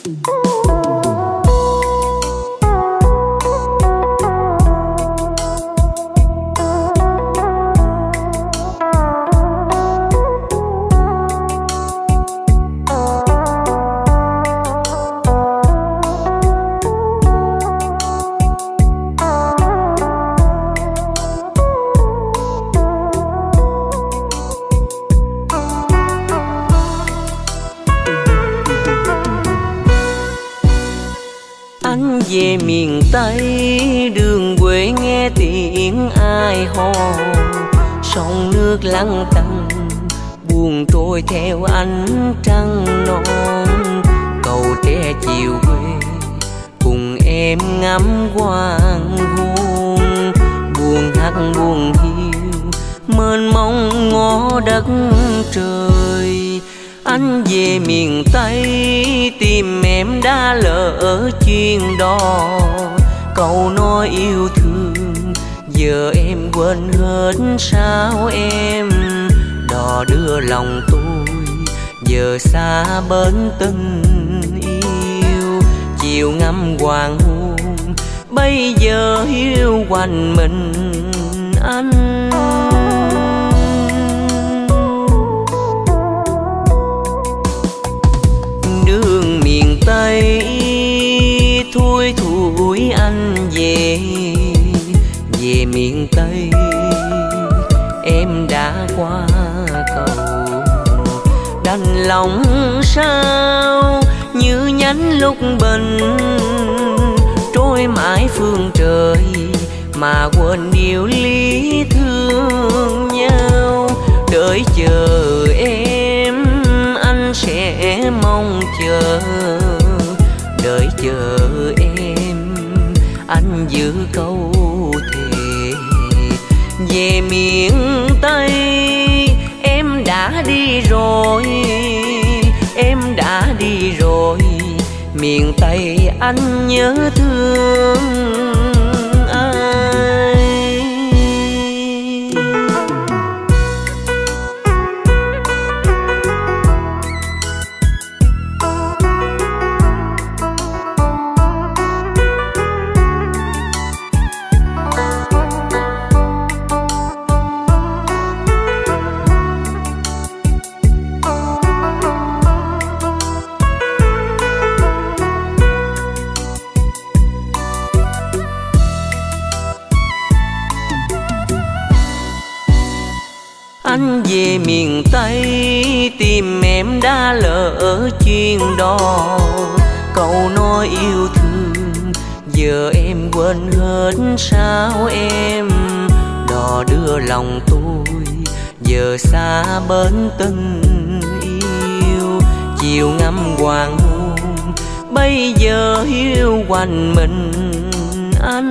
Anh về miền Tây đường quê nghe tiếng ai hò, sông nước lặng tanh buồn trôi theo ánh trăng non. Cầu tre chiều quê cùng em ngắm hoàng hôn, buồn hắt buồn hiu mênh mông ngó đất trời. Anh về miền Tây tìm em đã lỡ chuyên đò, câu nói yêu thương giờ em quên hết sao em. Đò đưa lòng tôi giờ xa bến tình yêu, chiều ngắm hoàng hôn bây giờ hiu quanh mình anh. Đường miền Tây thui thủi anh về, về miền Tây em đã qua cầu. Đành lòng sao như nhánh lúc bình trôi mãi phương trời, mà quên điều lý thương nhau. Đợi chờ em anh sẽ mong chờ, đợi chờ em anh giữ câu thề. Về miền Tây em đã đi rồi, em đã đi rồi. Miền Tây anh nhớ thương ai. Anh về miền Tây tìm em đã lỡ chuyên đò, câu nói yêu thương giờ em quên hết sao em. Đò đưa lòng tôi giờ xa bến tình yêu, chiều ngắm hoàng hôn bây giờ hiu quanh mình anh.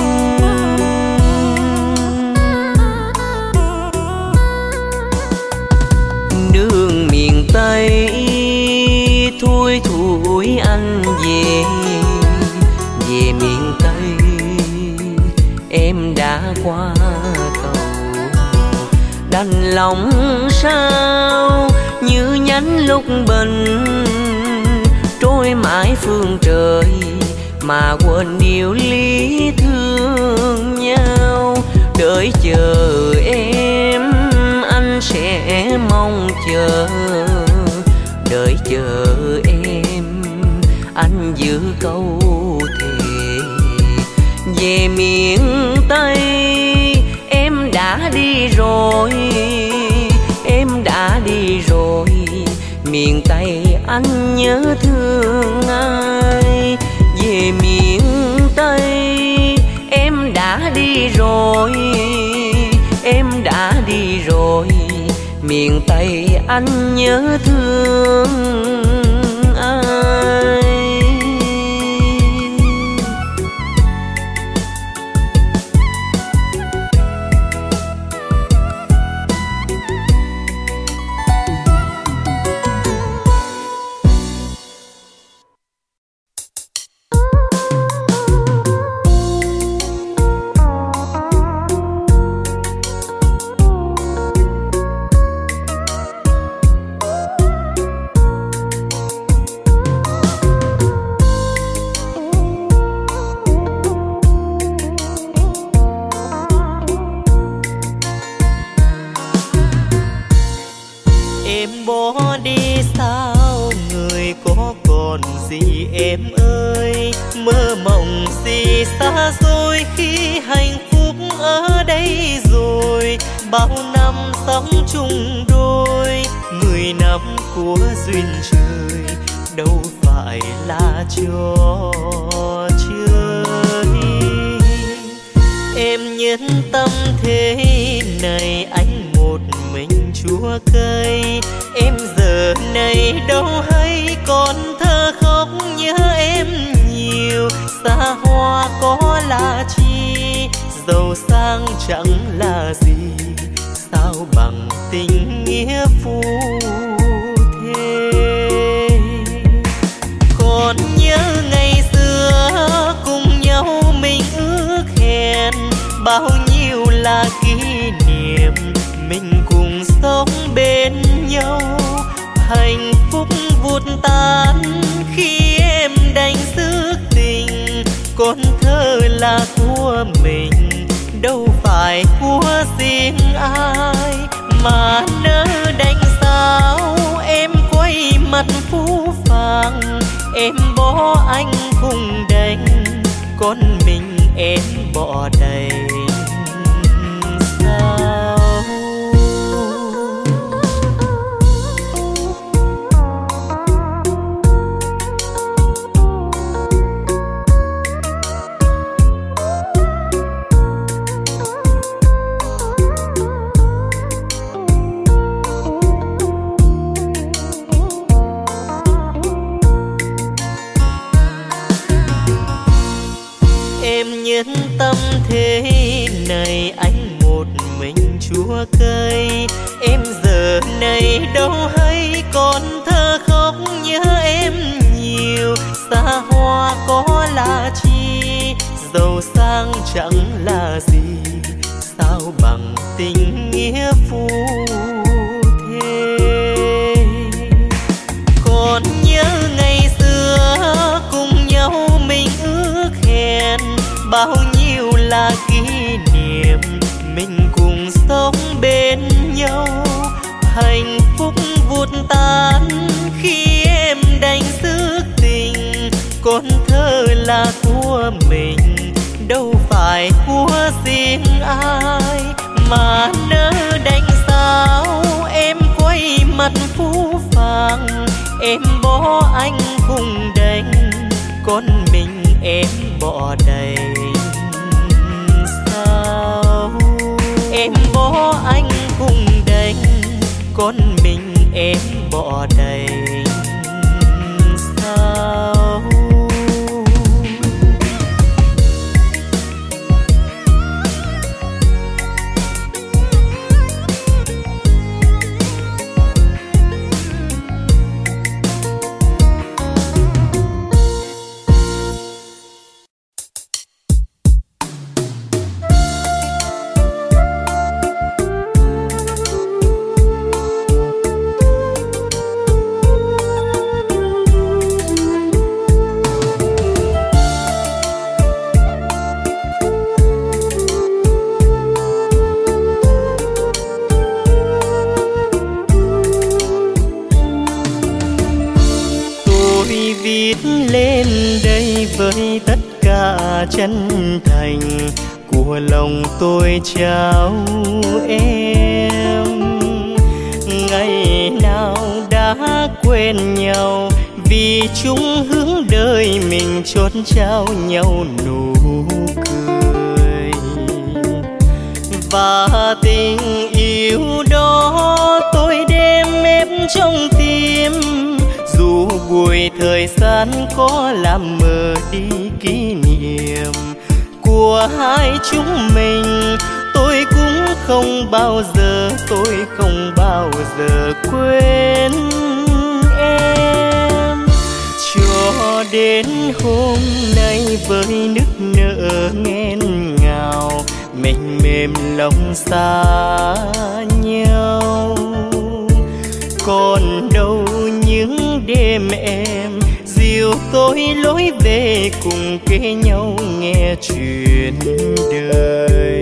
Đường miền Tây thui thủi anh về, về miền Tây em đã qua cầu. Đành lòng sao như nhánh lúc bình trôi mãi phương trời, mà quên điều lý thương nhau. Đợi chờ em anh sẽ mong chờ, đợi chờ em anh giữ câu thề. Về miền Tây em đã đi rồi, em đã đi rồi. Miền Tây anh nhớ thương ai. Về miền Tây em đã đi rồi, em đã đi rồi. Miền Tây anh nhớ thương ai. gì em ơi, mơ mộng gì xa xôi khi hạnh phúc ở đây rồi. Bao năm sống chung đôi, 10 năm của duyên trời, đâu phải là trò chơi. Em nhân tâm thế này, anh một mình chúa cây. Em giờ này đâu hay còn thơ khóc nhớ em nhiều. Xa hoa có là chi, giàu sang chẳng là gì, sao bằng tình nghĩa phu thê. Còn nhớ ngày xưa cùng nhau mình ước hẹn, bao nhiêu là kỷ niệm mình cùng sống bên nhau. Hạnh phúc vụt tan khi em đành dứt tình, con thơ là của mình đâu phải của riêng ai. Mà nỡ đành sao em quay mặt phũ phàng, em bỏ anh cùng đành, con mình em bỏ đầy sao. Em nhân tâm thế này, anh một mình chúa cây. Em giờ này đâu hay còn thơ khóc nhớ em nhiều. Xa hoa có là chi, giàu sang chẳng là gì, sao bằng tình nghĩa phu thê. Còn nhớ ngày xưa cùng nhau mình ước hẹn, bao nhiêu là kỷ niệm mình cùng sống bên nhau. Hạnh phúc vụt tan khi em đành dứt tình, con thơ là của mình đâu phải của riêng ai. Mà nỡ đành sao em quay mặt phũ phàng, em bỏ anh cùng đành, con mình em bỏ đầy sao. Em bỏ anh cùng đành, con mình em bỏ đầy sao. Lên đây với tất cả chân thành của lòng tôi trao em. Ngày nào đã quên nhau, vì chung hướng đời mình chốt trao nhau nụ cười. Và tình yêu đó tôi đem ép trong tim, dù buổi thời gian có làm mờ đi kỷ niệm của hai chúng mình. Tôi cũng không bao giờ, tôi không bao giờ quên em. Cho đến hôm nay với nức nở nghẹn ngào, mình mềm lòng xa nhau. Còn đâu những đêm em dìu tôi lối về, cùng kể nhau nghe chuyện đời.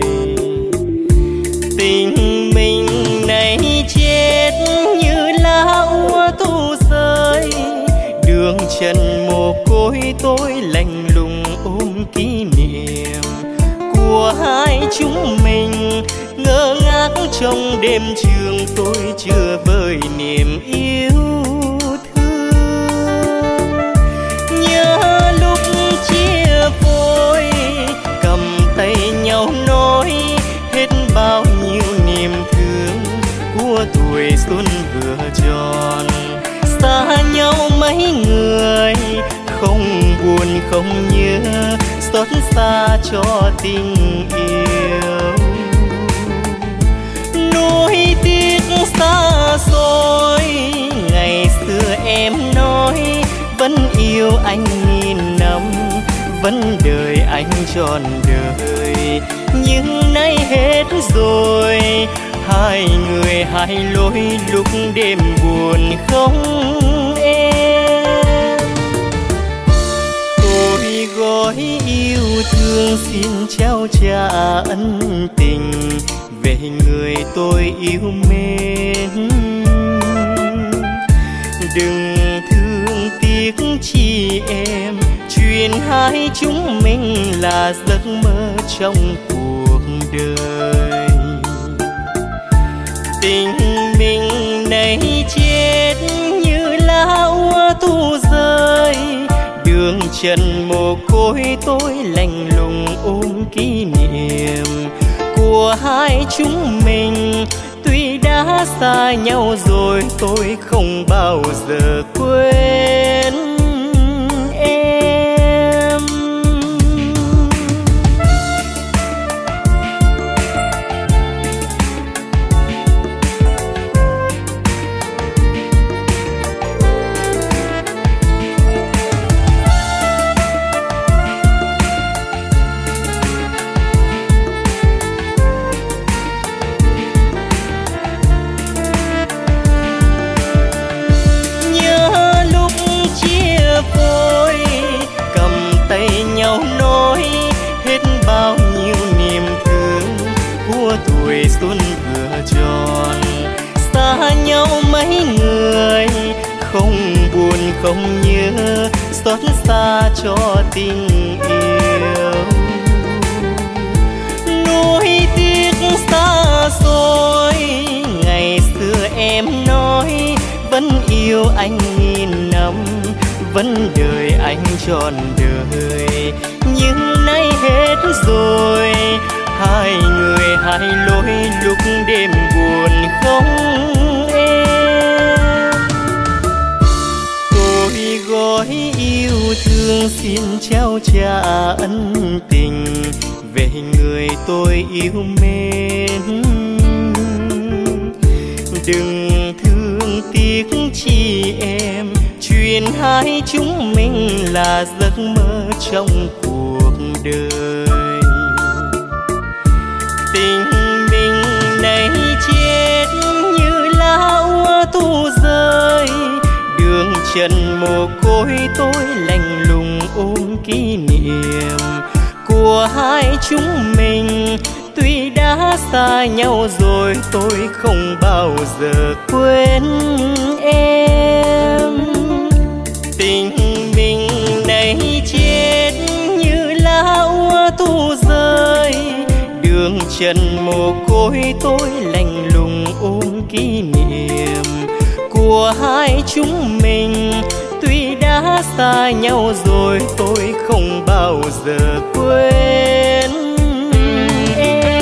Tình mình này chết như lá úa thu rơi, đường trần mồ côi tôi lạnh lùng ôm kỷ niệm của hai chúng mình. Ngơ ngác trong đêm trường tôi chưa vơi niềm yêu thương. Nhớ lúc chia phôi cầm tay nhau nói hết bao nhiêu niềm thương của tuổi xuân vừa tròn. Xa nhau mấy người không buồn không nhớ, xót xa cho tình yêu. Nuối tiếc xa xôi ngày xưa em nói vẫn yêu anh nghìn năm, vẫn đợi anh trọn đời. Nhưng nay hết rồi, hai người hai lối lúc đêm buồn không em. Tôi gói yêu thương xin trao trả ân tình về người tôi yêu mến. Đừng thương tiếc chi em, chuyện hai chúng mình là giấc mơ trong cuộc đời. Tình mình này chết như lá úa thu rơi, đường trần mồ côi tôi lạnh lùng ôm kỷ niệm của hai chúng mình. Tuy đã xa nhau rồi tôi không bao giờ quên em. Tuổi xuân vừa tròn, xa nhau mấy người không buồn không nhớ, xót xa cho tình yêu. Nuối tiếc xa xôi ngày xưa em nói vẫn yêu anh nghìn năm, vẫn đợi anh trọn đời. Nhưng nay hết rồi, hai người hai lối lúc đêm buồn không em. Tôi gói yêu thương xin trao trả ân tình về người tôi yêu mến. Đừng thương tiếc chi em, chuyện hai chúng mình là giấc mơ trong cuộc đời. Tình mình này chết như lá úa thu rơi, đường trần mồ côi tôi lạnh lùng ôm kỷ niệm của hai chúng mình. Tuy đã xa nhau rồi tôi không bao giờ quên em. Tình mình này chết như lá úa thu rơi, đường trần mồ côi tôi lạnh lùng ôm kỷ niệm của hai chúng mình. Tuy đã xa nhau rồi tôi không bao giờ quên em.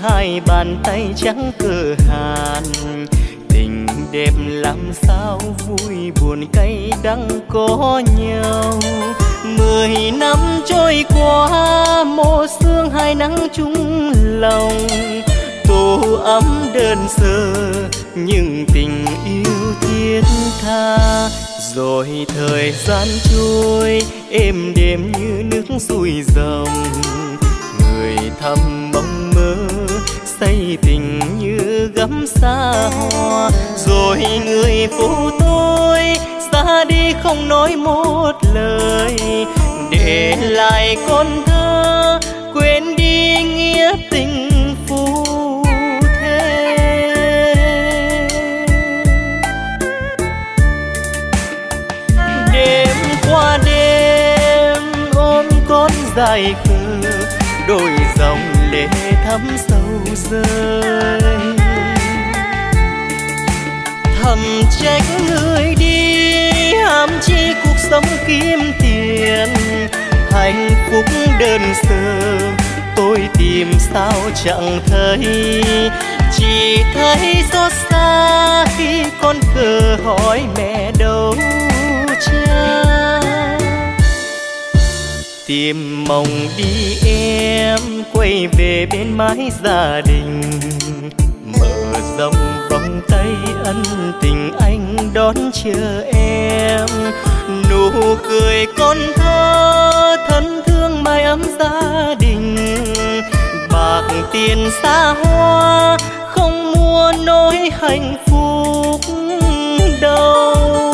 hai bàn tay trắng cơ hàn. Tình đẹp làm sao vui buồn cay đắng có nhau. 10 năm trôi qua mô sương hai nắng chung lòng. Tổ ấm đơn sơ nhưng tình yêu thiết tha. Rồi thời gian trôi êm đềm như nước xuôi dòng. Người thầm mong mơ say tình như gấm xa hoa. Rồi người phụ tôi ra đi không nói một lời. Để lại con thơ quên đi nghĩa tình phu thê. Đêm qua đêm ôm con dài khờ, đôi dòng lệ thấm sâu rơi. Thầm trách người đi ham chi cuộc sống kiếm tiền. Hạnh phúc đơn sơ tôi tìm sao chẳng thấy. Chỉ thấy xót xa khi con khờ hỏi mẹ đâu cha. Tìm mong đi em quay về bên mái gia đình. Mở rộng vòng tay ân tình anh đón chờ em. Nụ cười con thơ thân thương mái ấm gia đình. Bạc tiền xa hoa không mua nỗi hạnh phúc đâu.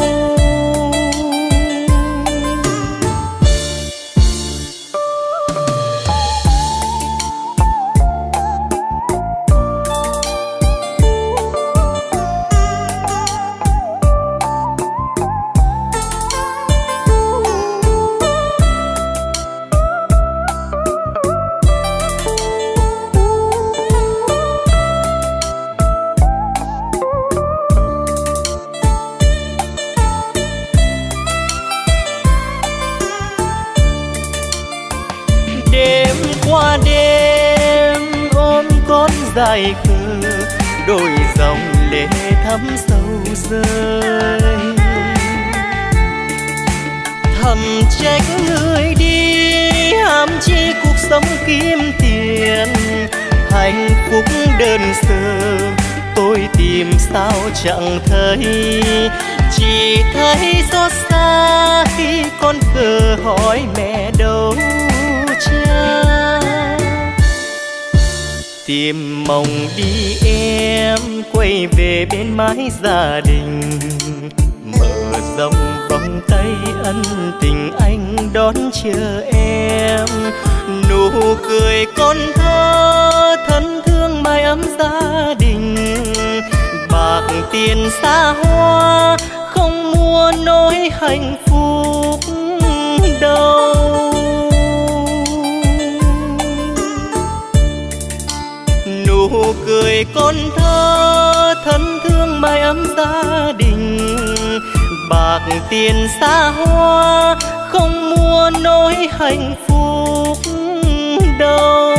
Qua đêm ôm con dài khờ, đôi dòng lệ thấm sâu rơi. Thầm trách người đi ham chi cuộc sống kiếm tiền. Hạnh phúc đơn sơ tôi tìm sao chẳng thấy. Chỉ thấy xót xa khi con khờ hỏi mẹ đâu cha. Tìm mong đi em quay về bên mái gia đình. Mở rộng vòng tay ân tình anh đón chờ em. Nụ cười con thơ thân thương mái ấm gia đình. Bạc tiền xa hoa không mua nỗi hạnh phúc đâu. Nụ cười con thơ thân thương mái ấm gia đình. Bạc tiền xa hoa không mua nỗi hạnh phúc đâu.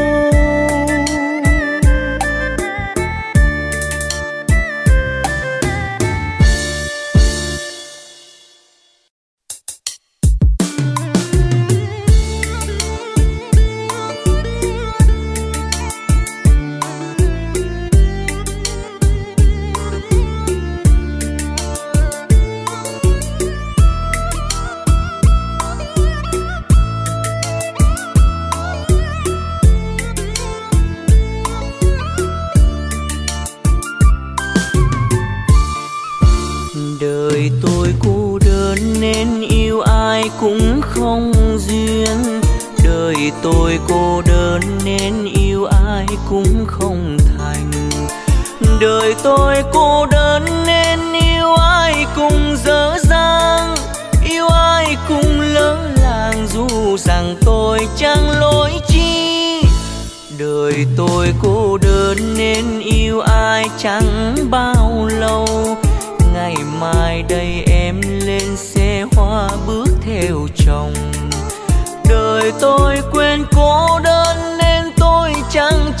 Đời tôi cô đơn nên yêu ai cũng không duyên. Đời tôi cô đơn nên yêu ai cũng không thành. Đời tôi cô đơn nên yêu ai cũng dở dang. Yêu ai cũng lỡ làng dù rằng tôi chẳng lỗi chi. Đời tôi cô đơn nên yêu ai chẳng bao lâu. Ngày mai đây em lên xe hoa bước theo chồng. Đời tôi quên cô đơn nên tôi chẳng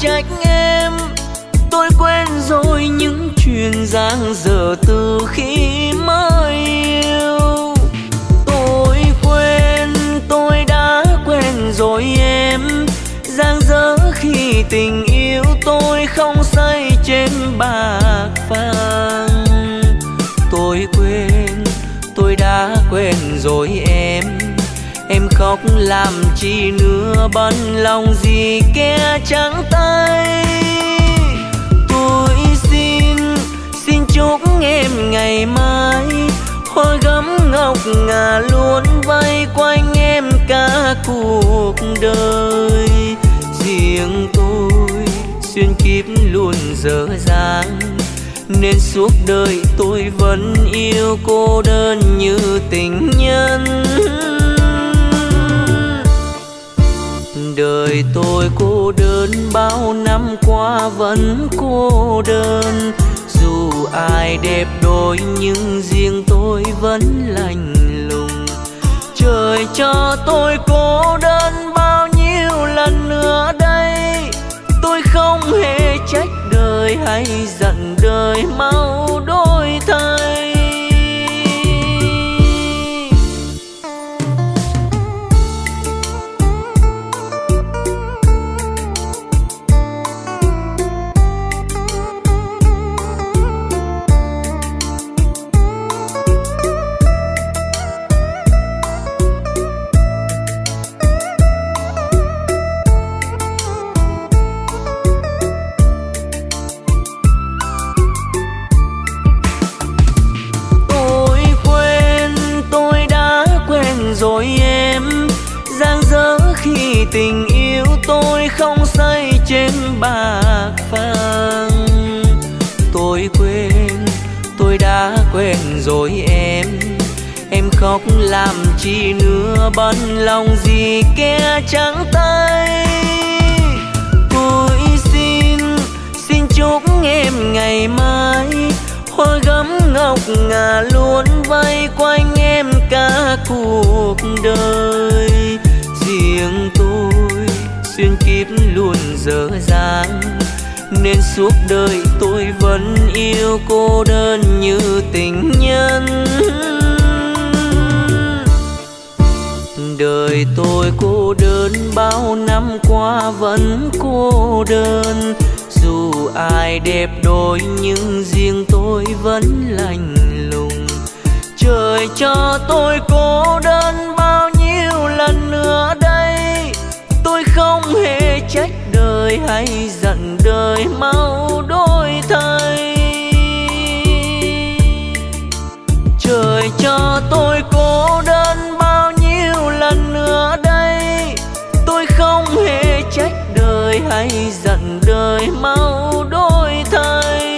trách em. Tôi quên rồi những chuyện dang dở từ khi mới yêu. Tôi quên, tôi đã quên rồi em. Dang dở khi tình yêu tôi không say trên bạc vàng. Tôi quên, tôi đã quên rồi em. Em khóc làm chi nữa, bận lòng gì kẻ trắng tay. Tôi xin chúc em ngày mai hoa gấm ngọc ngà luôn vây quanh em cả cuộc đời. Riêng tôi xuyên kiếp luôn dở dang, nên suốt đời tôi vẫn yêu cô đơn như tình nhân. Đời tôi cô đơn bao năm qua vẫn cô đơn. Dù ai đẹp đôi nhưng riêng tôi vẫn lạnh lùng. Trời cho tôi cô đơn bao nhiêu lần nữa đây. Tôi không hề trách đời hay giận đời mau đổi thay. Rồi em dang dở khi tình yêu tôi không say trên bạc vàng. Tôi quên, tôi đã quên rồi em. Em khóc làm chi nữa, bận lòng gì kẻ trắng tay. Tôi xin chúc em ngày mai hoa gấm ngọc ngà luôn vây quanh em cả cuộc đời. Riêng tôi xuyên kiếp luôn dở dang, nên suốt đời tôi vẫn yêu cô đơn như tình nhân. Đời tôi cô đơn bao năm qua vẫn cô đơn. Dù ai đẹp đôi nhưng riêng tôi vẫn lạnh lùng. Trời cho tôi cô đơn bao nhiêu lần nữa đây. Tôi không hề trách đời hay giận đời mau đổi thay. Trời cho tôi cô đơn bao nhiêu lần nữa đây. Tôi không hề trách đời hay giận đời mau đổi thay.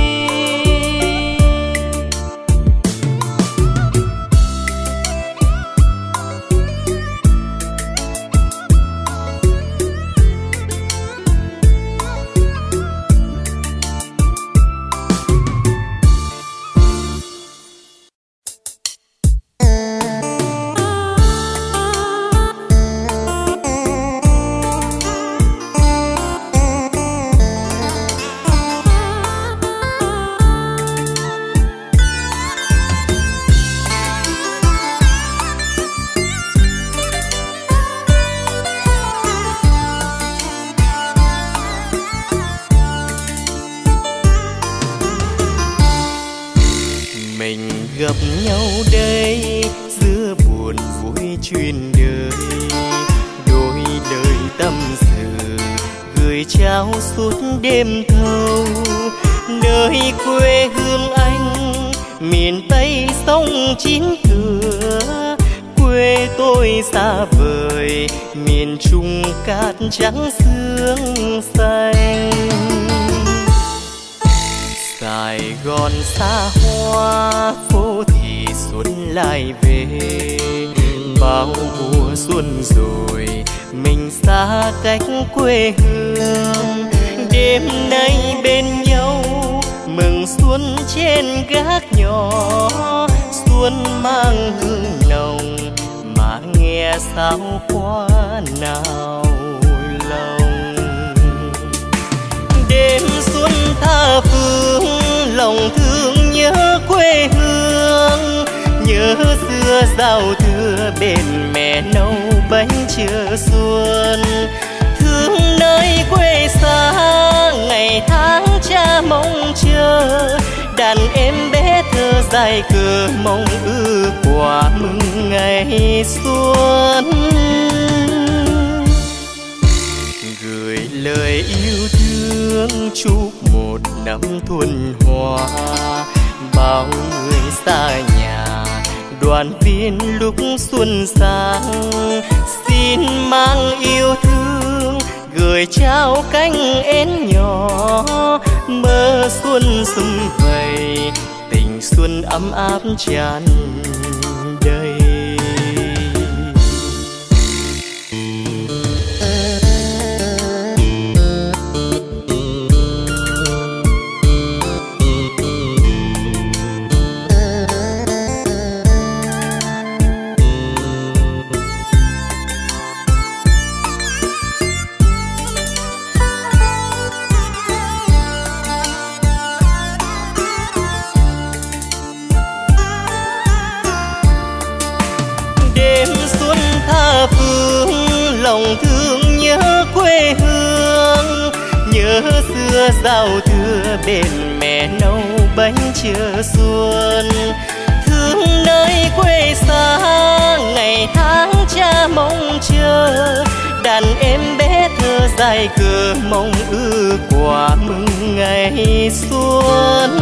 Gặp nhau đây giữa buồn vui chuyện đời. Đôi lời tâm sự gửi trao suốt đêm thâu. Nơi quê hương anh miền Tây sông chín cửa. Quê tôi xa vời miền Trung cát trắng sương xanh. Sài Gòn xa hoa phố thì xuân lại về. Bao mùa xuân rồi mình xa cách quê hương. Đêm nay bên nhau mừng xuân trên gác nhỏ. Xuân mang hương nồng mà nghe sao quá nào lòng. xưa giao thừa bên mẹ nấu bánh chờ xuân, thương nơi quê xa ngày tháng cha mong chờ, đàn em bé thơ dài cờ mong ước quả mừng ngày xuân. Gửi lời yêu thương chúc một năm thuần hòa, bao người xa nhà đoàn viên lúc xuân sang, xin mang yêu thương gửi trao cánh én nhỏ, mơ xuân sum vầy tình xuân ấm áp tràn đầy. Lòng thương nhớ quê hương, nhớ xưa giao thừa bên mẹ nấu bánh chờ xuân, thương nơi quê xa ngày tháng cha mong chờ, đàn em bé thơ dài cờ mong ước quả mừng ngày xuân.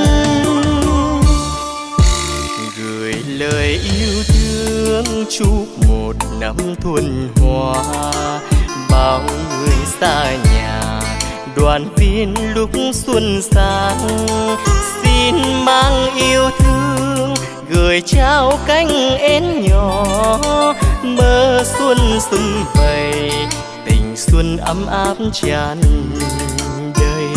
Gửi lời yêu thương chúc một năm thuần hòa, bao người xa nhà đoàn viên lúc xuân sang, xin mang yêu thương gửi trao cánh én nhỏ, mơ xuân sum vầy tình xuân ấm áp tràn đầy.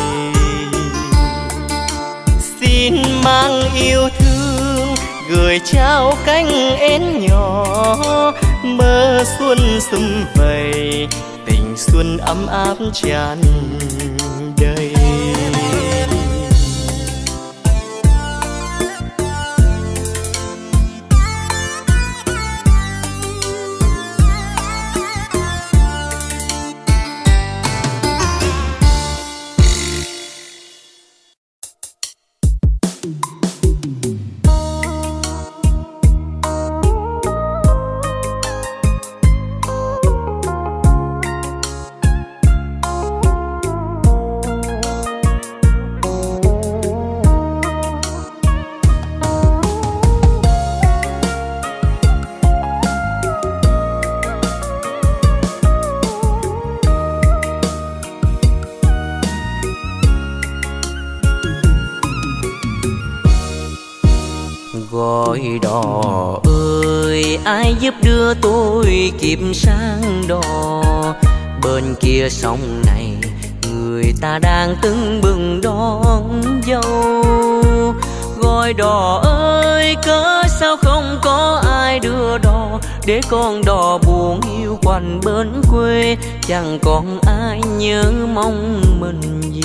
Xin mang yêu thương gửi trao cánh én nhỏ, mơ xuân sum vầy tình xuân ấm áp tràn đầy. Gọi đò ơi, ai giúp đưa tôi kịp sang đò, bên kia sông này người ta đang tưng bừng đón dâu. Gọi đò ơi, cớ sao không có ai đưa đò, để con đò buồn hiu quanh bến quê, chẳng còn ai nhớ mong mình gì.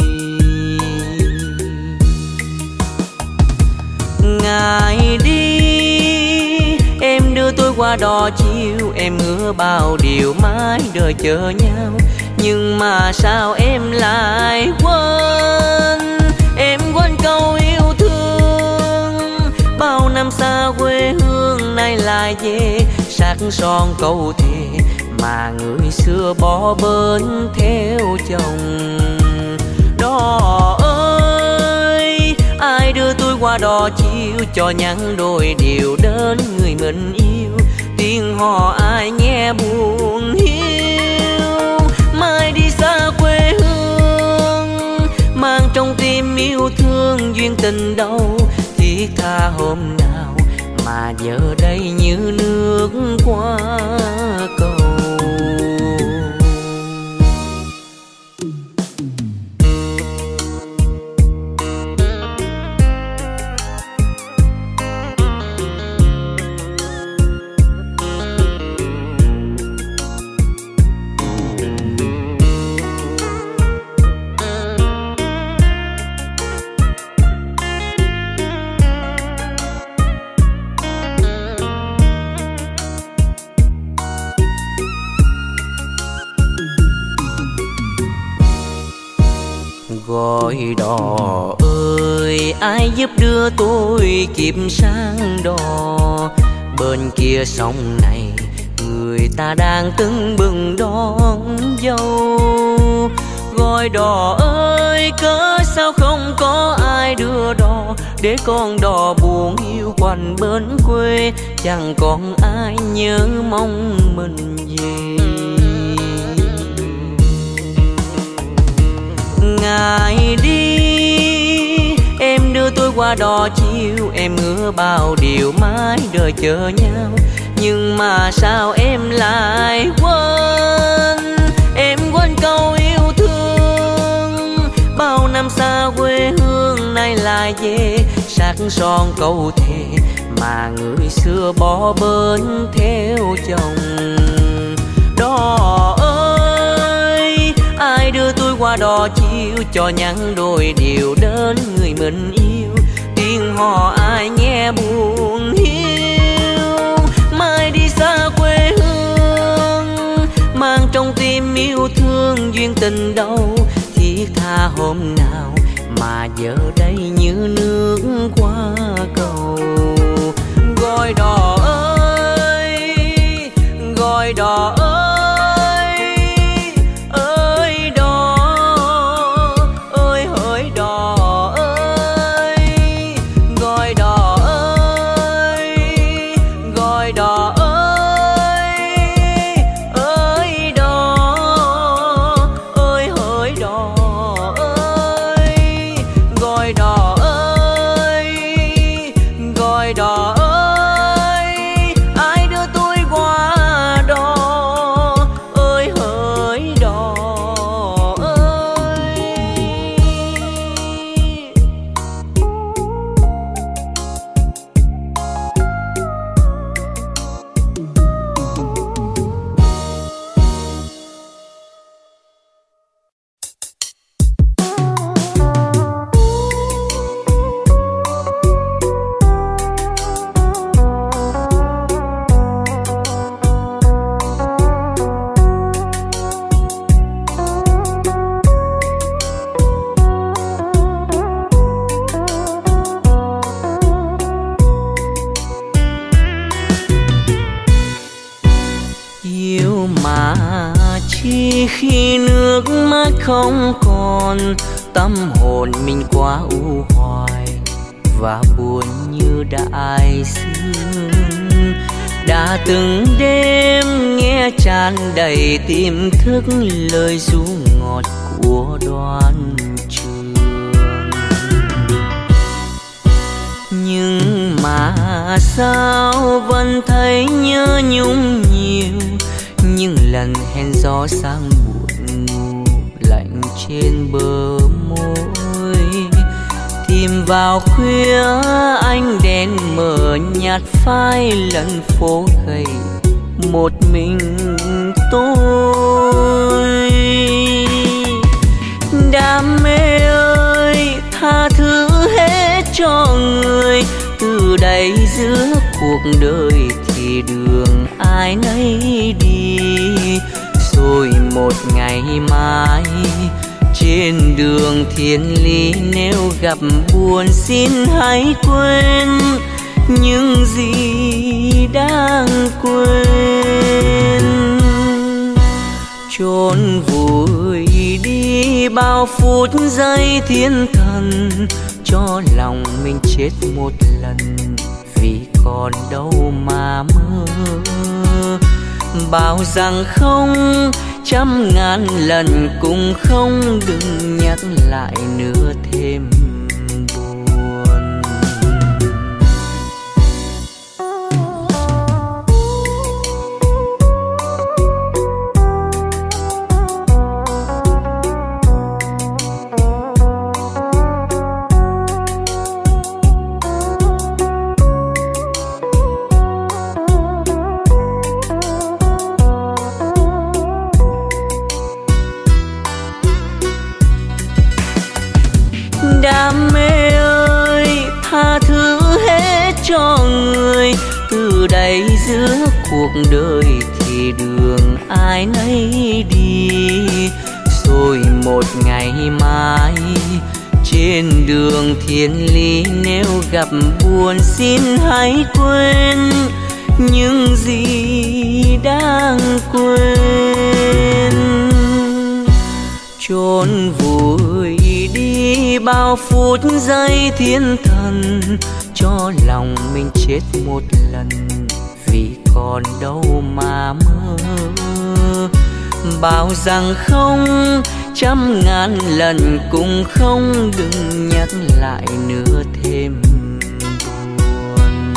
Ngài đi, em đưa tôi qua đò chiều, em hứa bao điều mãi đợi chờ nhau, nhưng mà sao em lại quên, em quên câu yêu thương. Bao năm xa quê hương nay lại về, sắc son câu thề mà người xưa bỏ bên theo chồng. Đò ơi, ai đưa tôi qua đò chiều, cho nhắn đôi điều đến người mình yêu, tiếng hò ai nghe buồn hiu. Mai đi xa quê hương, mang trong tim yêu thương duyên tình đâu, thiết tha hôm nào mà giờ đây như nước qua cầu. Gọi đò ơi, ai giúp đưa tôi kịp sang đò. Bên kia sông này người ta đang tưng bừng đón dâu. Gọi đò ơi, cớ sao không có ai đưa đò, để con đò buồn hiu quanh bến quê, chẳng còn ai nhớ mong mình về. Ngày đi em đưa tôi qua đò chiều, em hứa bao điều mãi đời chờ nhau, nhưng mà sao em lại quên. Em quên câu yêu thương, bao năm xa quê hương nay lại về, sắc son câu thề mà người xưa bỏ bến theo chồng. Đò ơi, ai đưa tôi qua đò chiều, cho nhắn đôi điều đến người mình yêu. Tiếng hò ai nghe buồn hiu, mai đi xa quê hương, mang trong tim yêu thương duyên tình đâu. Thiết tha hôm nào mà giờ đây như nước qua cầu. Gọi đò ơi, gọi đò ơi, ơi đò ơi, hỡi đò ơi. Gọi đò ơi, gọi đò ơi, ơi đò ơi, hỡi đò ơi. Gọi đò ơi, gọi đò ơi, ai đưa tôi qua đò, ơi hỡi đò ơi. Yêu mà chi khi nước mắt không còn, tâm hồn mình quá u hoài và buồn như đại sương. Đã từng đêm nghe tràn đầy tiềm thức lời ru ngọt của Đoan Trường, nhưng mà sao vẫn thấy nhớ nhung nhiều. Những lần hẹn gió sang buồn ngủ lạnh trên bờ môi, tìm vào khuya ánh đèn mờ nhạt phai lần phố gầy một mình tôi. Đam mê ơi, tha thứ hết cho người, từ đây giữa cuộc đời thì đường ai nấy đi. Rồi một ngày mai trên đường thiên lý, nếu gặp buồn xin hãy quên những gì đang quên. Chôn vùi đi bao phút giây thiên thần, cho lòng mình chết một lần vì còn đâu mà mơ. Bảo rằng không, trăm ngàn lần cũng không, đừng nhắc lại nữa thêm buồn. Đam mê ơi, tha thứ hết cho người, từ đây giữa cuộc đời thì đường ai nấy đi. rồi một ngày mai. Trên đường thiên lý nếu gặp buồn xin hãy quên những gì đang quên. Chôn vùi đi bao phút giây thiên thần, cho lòng mình chết một lần vì còn đâu mà mơ. Bảo rằng không, trăm ngàn lần cũng không, đừng nhắc lại nữa thêm buồn.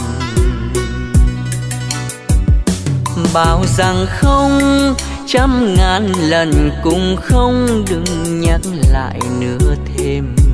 Bảo rằng không, trăm ngàn lần cũng không, đừng nhắc lại nữa thêm buồn.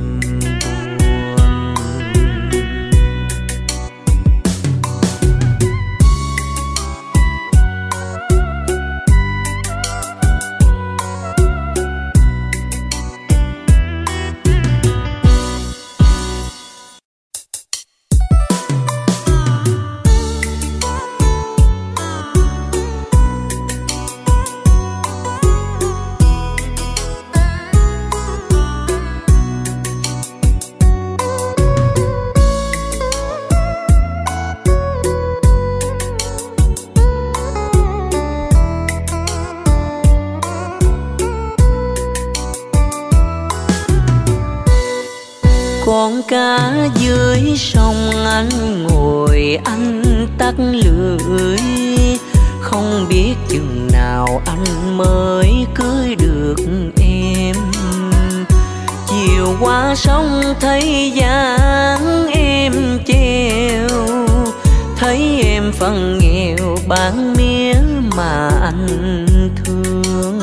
Con cá dưới sông anh ngồi anh tắt lưới, không biết chừng nào anh mới cưới được em. Chiều qua sông thấy dáng em treo, thấy em phần nghèo bán mía mà anh thương.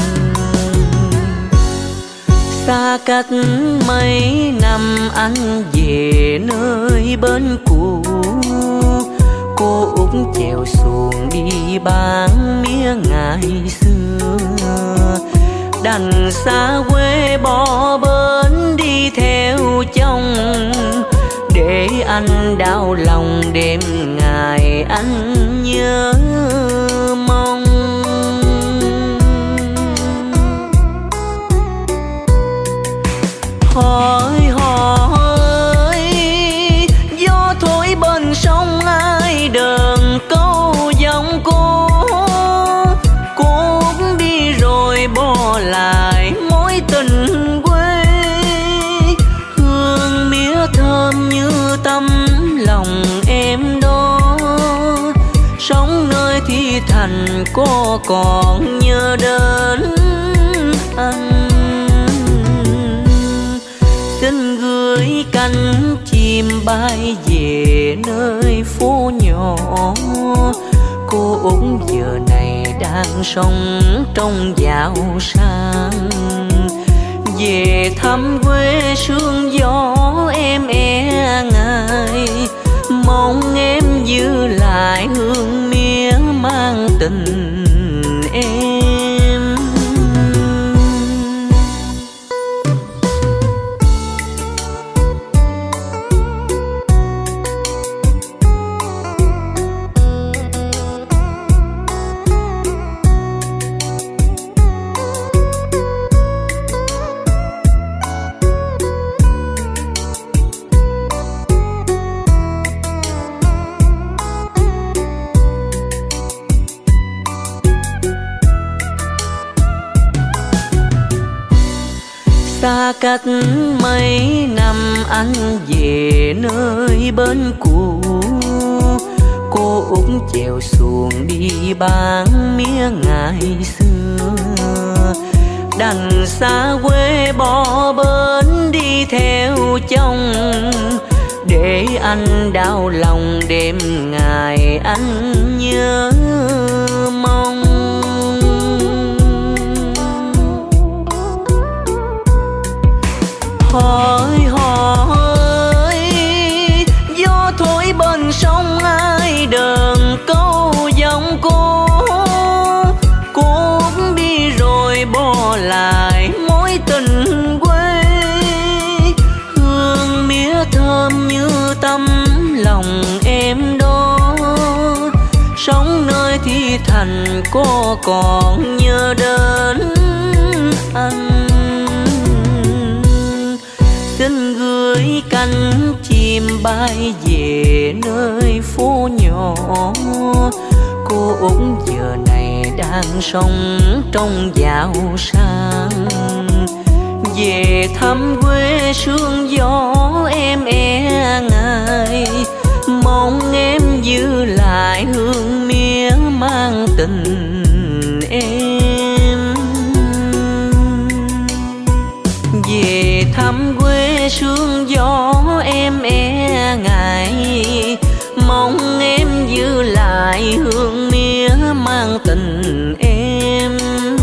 Xa cách mấy năm anh về nơi bên cũ, cô út chèo xuồng đi bán mía ngày xưa. Đành xa quê bỏ bến đi theo chồng, để anh đau lòng đêm ngày anh nhớ mong. Hỏi hỏi gió thổi bên sông ai đờn câu giọng cô cũng đi rồi bỏ lại mối tình quê. Hương mía thơm như tấm lòng em đó, sống nơi thi thành cô còn nhớ đến anh. Xin gửi cánh chim bay về nơi phố nhỏ, cô út giờ này đang sống trong giàu sang. Về thăm quê sương gió em e ngại, mong em giữ lại hương mía mang tình em. Xa cách mấy năm anh về nơi bên cũ, cô út chèo xuồng đi bán mía ngày xưa. Đành xa quê bỏ bến đi theo chồng, để anh đau lòng đêm ngày anh nhớ mong. Hỏi hỏi gió thổi bên sông ai đờn câu giọng cô cũng đi rồi bỏ lại mối tình quê. Hương mía thơm như tấm lòng em đó, sống nơi thi thành cô còn nhớ đến anh. Xin gửi cánh chim bay về nơi phố nhỏ, cô Út giờ này đang sống trong giàu sang. Về thăm quê sương gió em e ngại, mong em giữ lại hương mía mang tình em. Về thăm quê sương gió em e ngại, mong em giữ lại hương mía mang tình em.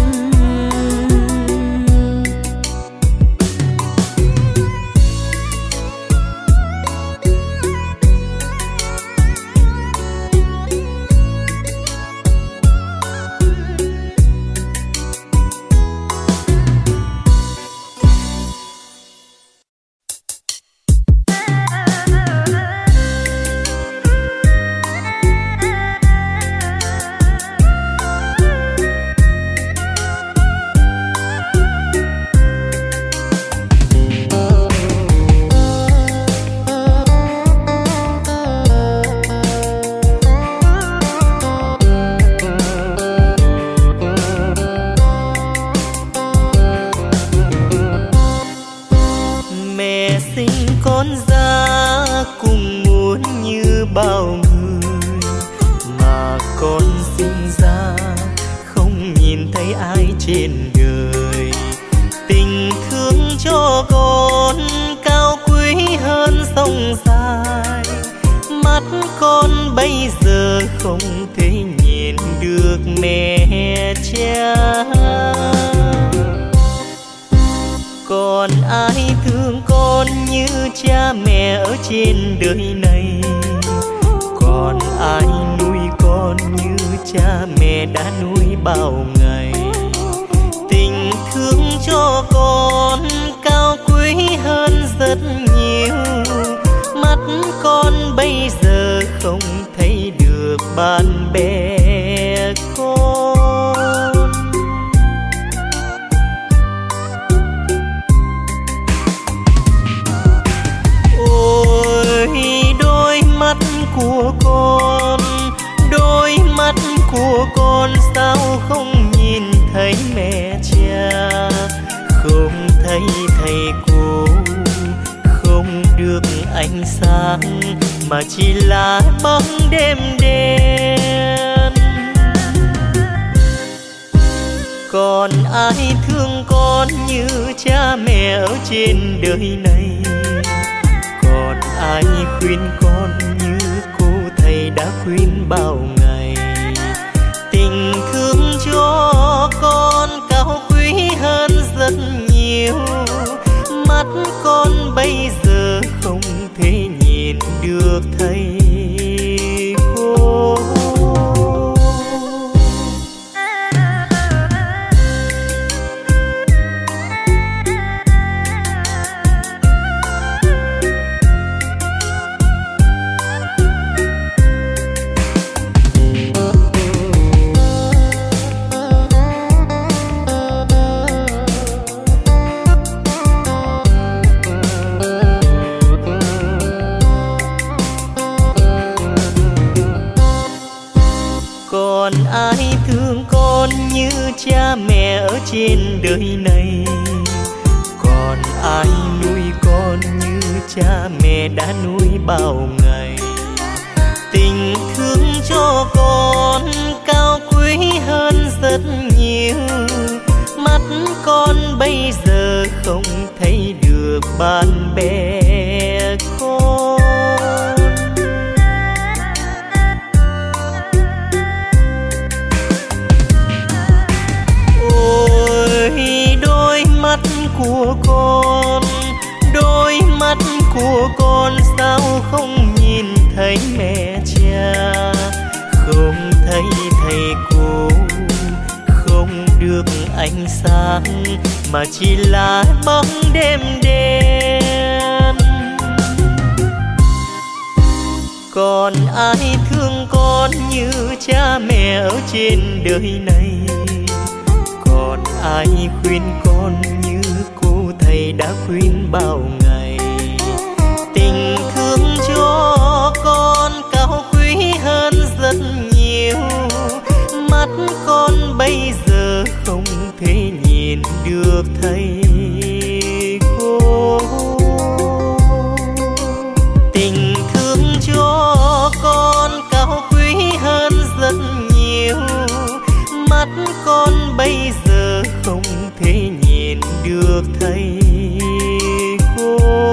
Mà chỉ là bóng đêm đen. Còn ai thương con như cha mẹ ở trên đời này, còn ai khuyên con như cô thầy đã khuyên bao ngày. Tình thương cho con cao quý hơn rất nhiều, mắt con bây giờ không thể nhìn được thầy cô. Tình thương cho con cao quý hơn rất nhiều, mắt con bây giờ không thể nhìn được thầy cô.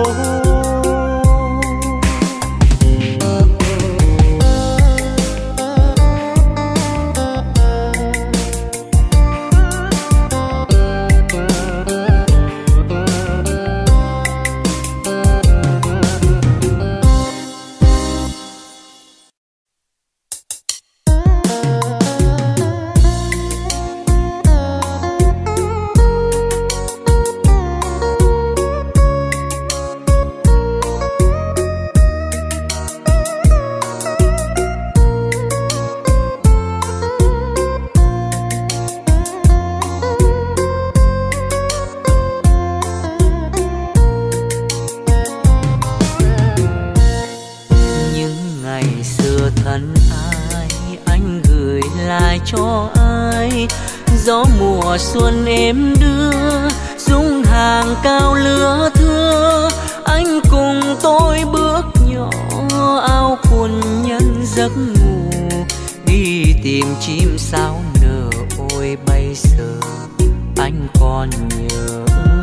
Gió mùa xuân êm đưa dung hàng cao lứa thưa, anh cùng tôi bước nhỏ áo quần nhân giấc ngủ, đi tìm chim sáo nở. Ôi bây giờ anh còn nhớ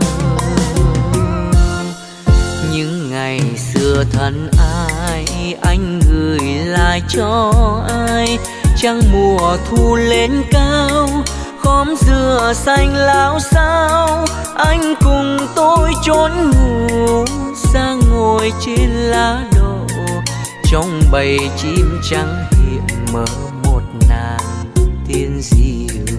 những ngày xưa thân ai, anh gửi lại cho ai. Trăng mùa thu lên cao, khóm dừa xanh lao xao, anh cùng tôi trốn ngủ ra ngồi trên lá đổ. Trong bầy chim trắng hiện mơ một nàng tiên diệu.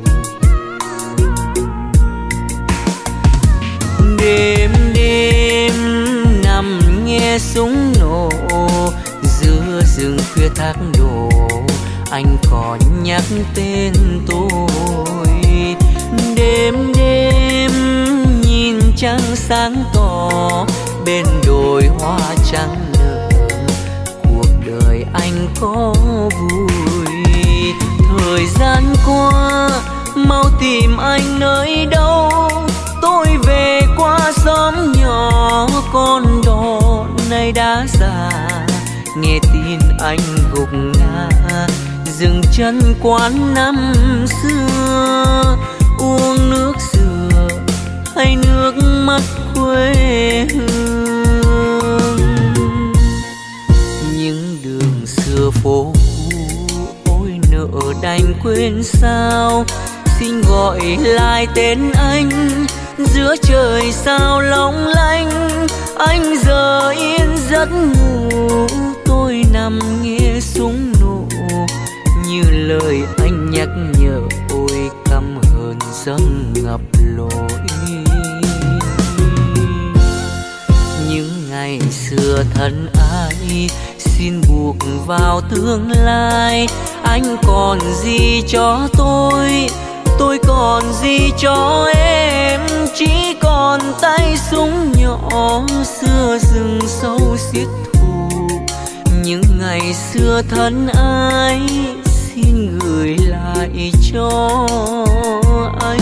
Đêm đêm nằm nghe súng nổ, giữa rừng khuya thác đổ, anh còn nhắc tên tôi. Đêm đêm nhìn trăng sáng tỏ, bên đồi hoa trắng nở, cuộc đời anh có vui. Thời gian qua mau tìm anh nơi đâu, tôi về qua xóm nhỏ con đò này đã già. Nghe tin anh gục ngã dừng chân quán năm xưa, uống nước dừa hay nước mắt quê hương. Những đường xưa phố ôi nỡ đành quên sao, xin gọi lại tên anh giữa trời sao long lanh. Anh giờ yên giấc ngủ, tôi nằm nghe súng nổ, như lời anh nhắc nhở. Ôi căm hờn dâng ngập lối. Những ngày xưa thân ai xin buộc vào tương lai. Anh còn gì cho tôi còn gì cho em. Chỉ còn tay súng nhỏ xưa rừng sâu xiết thù. Những ngày xưa thân ai xin gửi lại cho anh.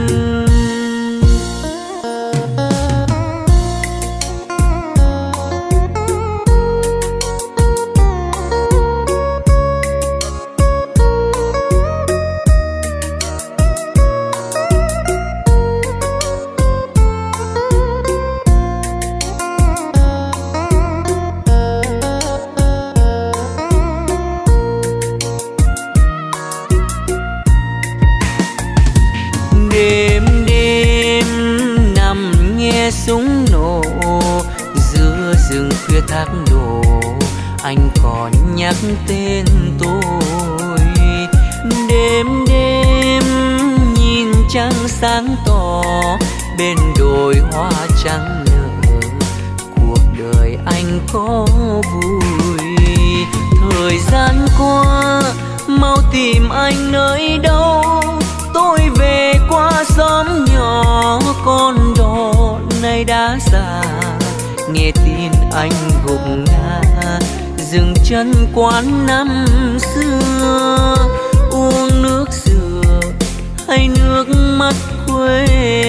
Súng nổ giữa rừng khuya thác đổ, anh còn nhắc tên tôi. Đêm đêm nhìn trăng sáng tỏ, bên đồi hoa trắng nở, cuộc đời anh có vui. Thời gian qua mau tìm anh nơi đâu, tôi về qua xóm nhỏ con đò nay đã già, nghe tin anh gục ngã dừng chân quán năm xưa. Uống nước dừa hay nước mắt quê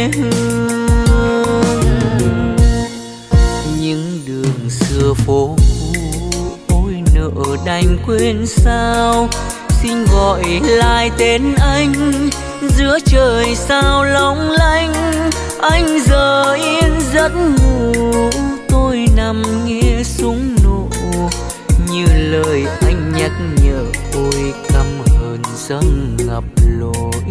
hương, những đường xưa phố ôi nợ đành quên sao. Xin gọi lại tên anh giữa trời sao long lanh. Anh giờ yên giấc ngủ, tôi nằm nghe súng nổ như lời anh nhắc nhở. Ôi căm hờn dâng ngập lối.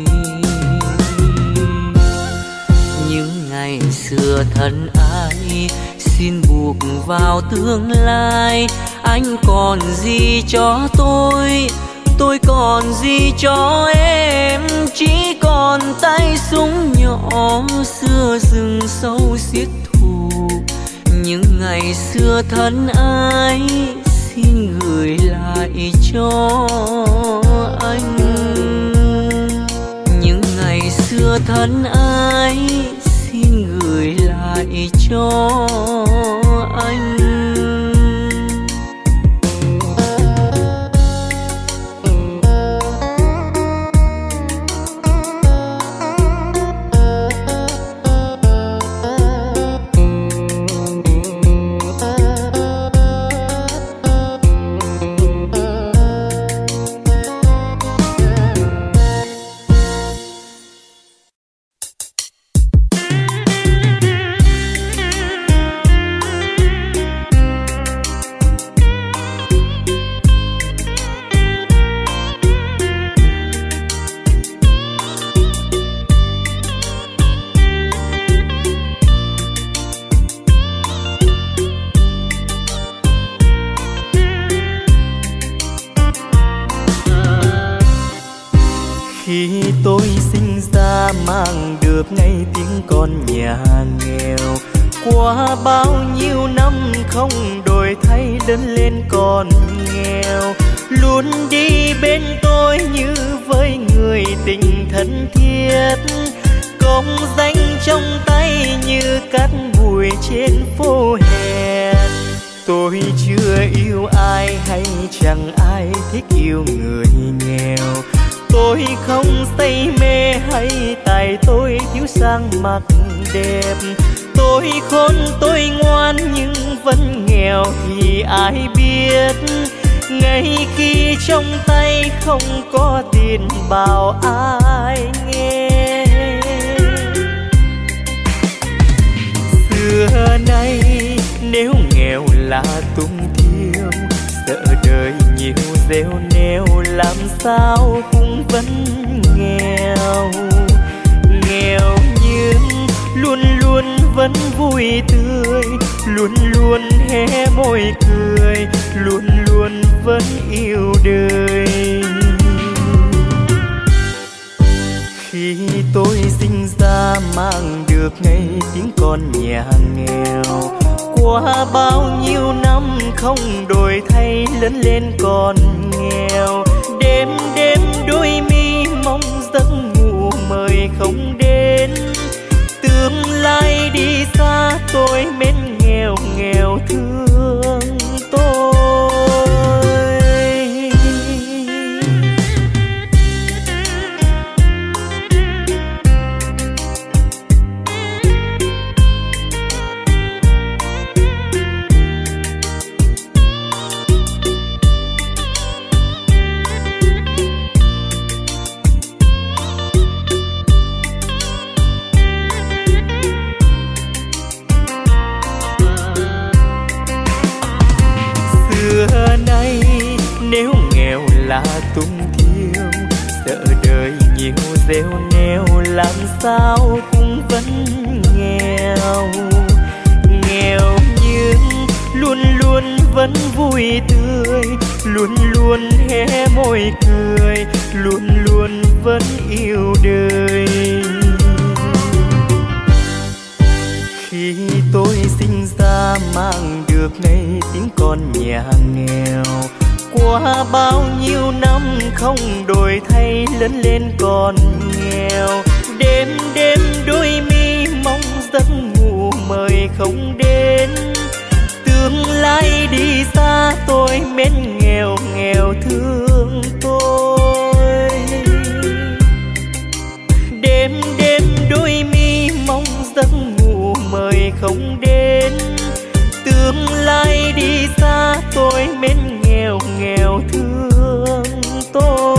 Những ngày xưa thân ai xin buộc vào tương lai. Anh còn gì cho tôi còn gì cho em. Chỉ còn tay súng nhỏ xưa rừng sâu xiết thù. Những ngày xưa thân ai xin gửi lại cho anh. Những ngày xưa thân ai xin gửi lại cho anh. Khi tôi sinh ra mang được ngay tiếng con nhà nghèo. Qua bao nhiêu năm không đổi thay lớn lên còn nghèo. Luôn đi bên tôi như với người tình thân thiết. Công danh trong tay như cát bụi trên phố hẹn. Tôi chưa yêu ai hay chẳng ai thích yêu người nghèo. Tôi không say mê hay tại tôi thiếu sang mặc đẹp. Tôi khôn tôi ngoan nhưng vẫn nghèo thì ai biết. Ngay khi trong tay không có tiền bảo ai nghe. Xưa nay nếu nghèo là tung thiếu, sợ đời nhiều gieo neo làm sao cũng vẫn nghèo. Nghèo nhưng luôn luôn vẫn vui tươi, luôn luôn hé môi cười, luôn luôn vẫn yêu đời. Khi tôi sinh ra mang được ngay tiếng con nhà nghèo. Qua bao nhiêu năm không đổi thay lớn lên còn nghèo. Đêm đêm đôi mi mong giấc ngủ mời không đến. Tương lai đi xa tôi mến nghèo nghèo thương tôi. Nếu nghèo là tung thiếu, sợ đời nhiều gieo neo làm sao cũng vẫn nghèo. Nghèo nhưng luôn luôn vẫn vui tươi, luôn luôn hé môi cười, luôn luôn vẫn yêu đời. Khi tôi sinh ra mang được ngay tiếng con nhà nghèo. Qua bao nhiêu năm không đổi thay lớn lên còn nghèo. Đêm đêm đôi mi mong giấc ngủ mời không đến, tương lai đi xa tôi mến nghèo nghèo thương tôi. Đêm đêm đôi mi mong giấc ngủ mời không đến, tương lai đi xa tôi mến nghèo nghèo thương tôi.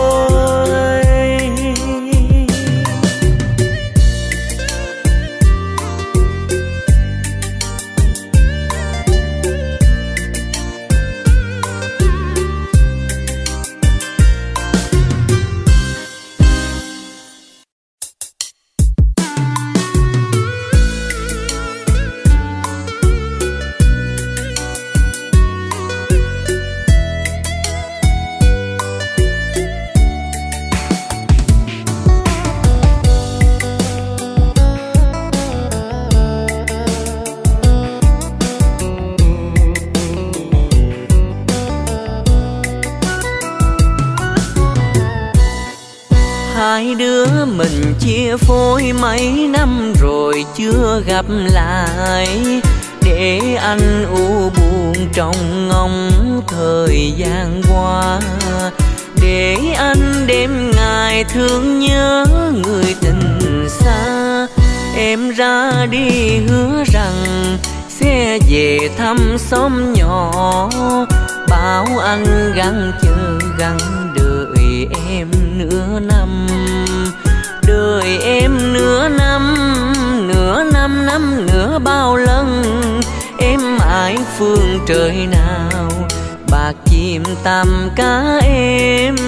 Hai đứa mình chia phôi mấy năm rồi chưa gặp lại, để anh u buồn trong ngóng thời gian qua, để anh đêm ngày thương nhớ người tình xa. Em ra đi hứa rằng sẽ về thăm xóm nhỏ, bảo anh gắng chờ gắng đợi em nửa năm, đợi em nửa năm nữa bao lần. Em mãi phương trời nào bạc chim tăm cá em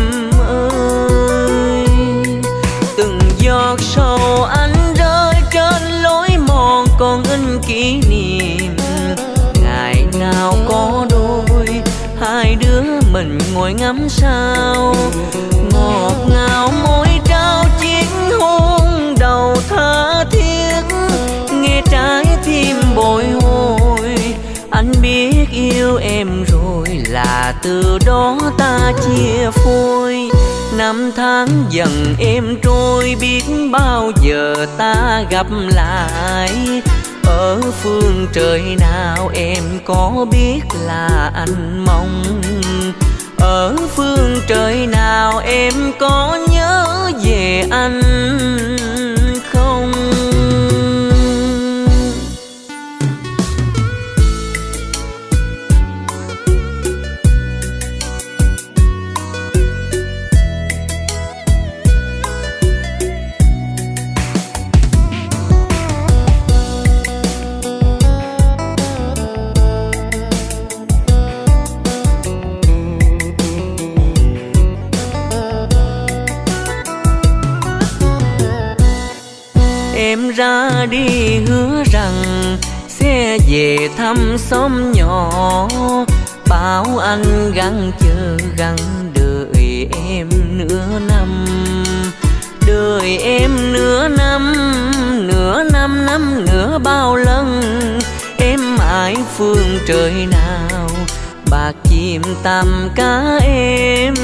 ơi. Từng giọt sầu anh rơi trên lối mòn còn in kỷ niệm, ngày nào có đôi hai đứa mình ngồi ngắm sao, ngọt ngào môi trao chiếc hôn đầu tha thiết, nghe trái tim bồi hồi. Anh biết yêu em rồi là từ đó ta chia phôi. Năm tháng dần êm trôi, biết bao giờ ta gặp lại. Ở phương trời nào em có biết là anh mong, ở phương trời nào em có nhớ về anh không? Em ra đi hứa rằng sẽ về thăm xóm nhỏ, bảo anh gắng chờ gắng đợi em nửa năm, đợi em nửa năm nữa bao lần. Em mãi phương trời nào bạc chim tăm cá em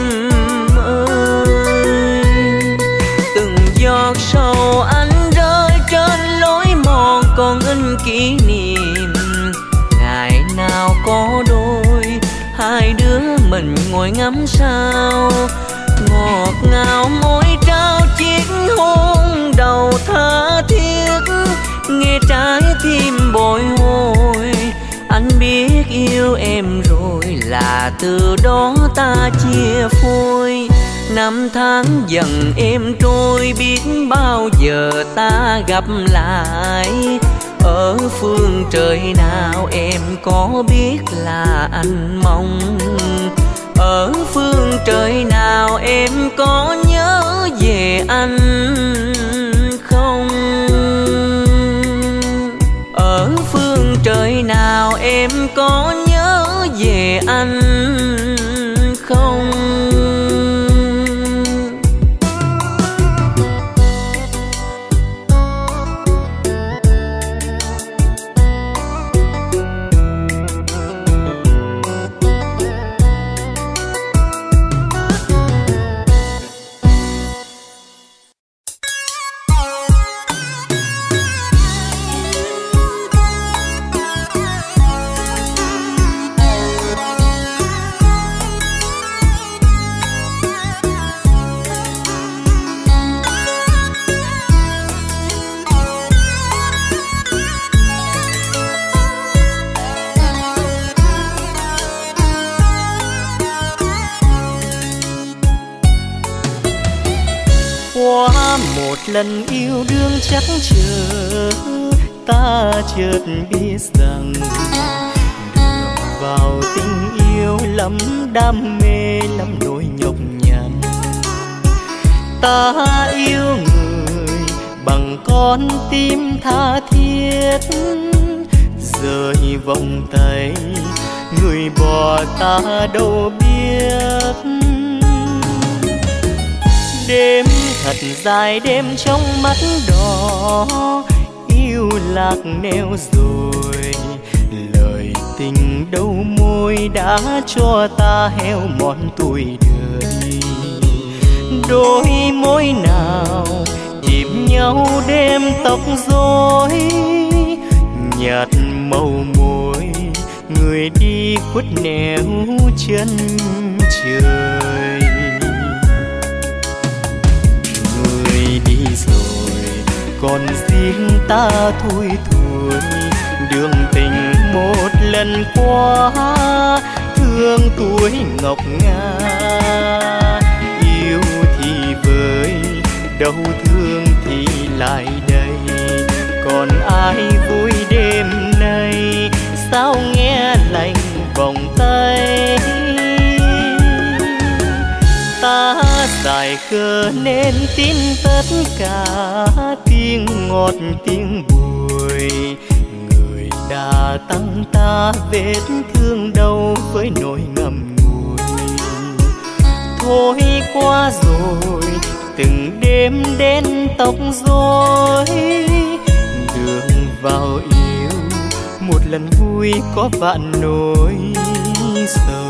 ơi. Từng giọt sầu anh rơi trên lối mòn còn in kỷ niệm, ngày nào có đôi hai đứa mình ngồi ngắm sao, ngọt ngào môi trao chiếc hôn đầu tha thiết, nghe trái tim bồi hồi. Anh biết yêu em rồi là từ đó ta chia phôi. Năm tháng dần êm trôi, biết bao giờ ta gặp lại. Ở phương trời nào em có biết là anh mong, ở phương trời nào em có nhớ về anh không? Ở phương trời nào em có nhớ về anh không? lần yêu đương chắc chờ, ta chợt biết rằng đường vào tình yêu lắm đam mê lắm nỗi nhọc nhằn. Ta yêu người bằng con tim tha thiết, rời vòng tay người bỏ ta đâu biết. Đêm thật dài đêm trong mắt đỏ, yêu lạc neo rồi, lời tình đâu môi đã cho ta heo mòn tuổi đời. Đôi môi nào tìm nhau đêm tóc rối, nhạt màu môi người đi khuất nẻo chân trời. Người đi rồi còn riêng ta thui thủi, đường tình một lần qua thương tuổi ngọc ngà. Yêu thì vơi đâu thương thì lại đây, còn ai vui đêm nay sao nghe lạnh vòng tay. Ta dài khờ nên tin tất cả tiếng ngọt tiếng bùi, người đã tăng ta vết thương đâu với nỗi ngậm ngùi. Thôi qua rồi từng đêm đến tóc rối, đường vào yêu một lần vui có vạn nỗi sầu.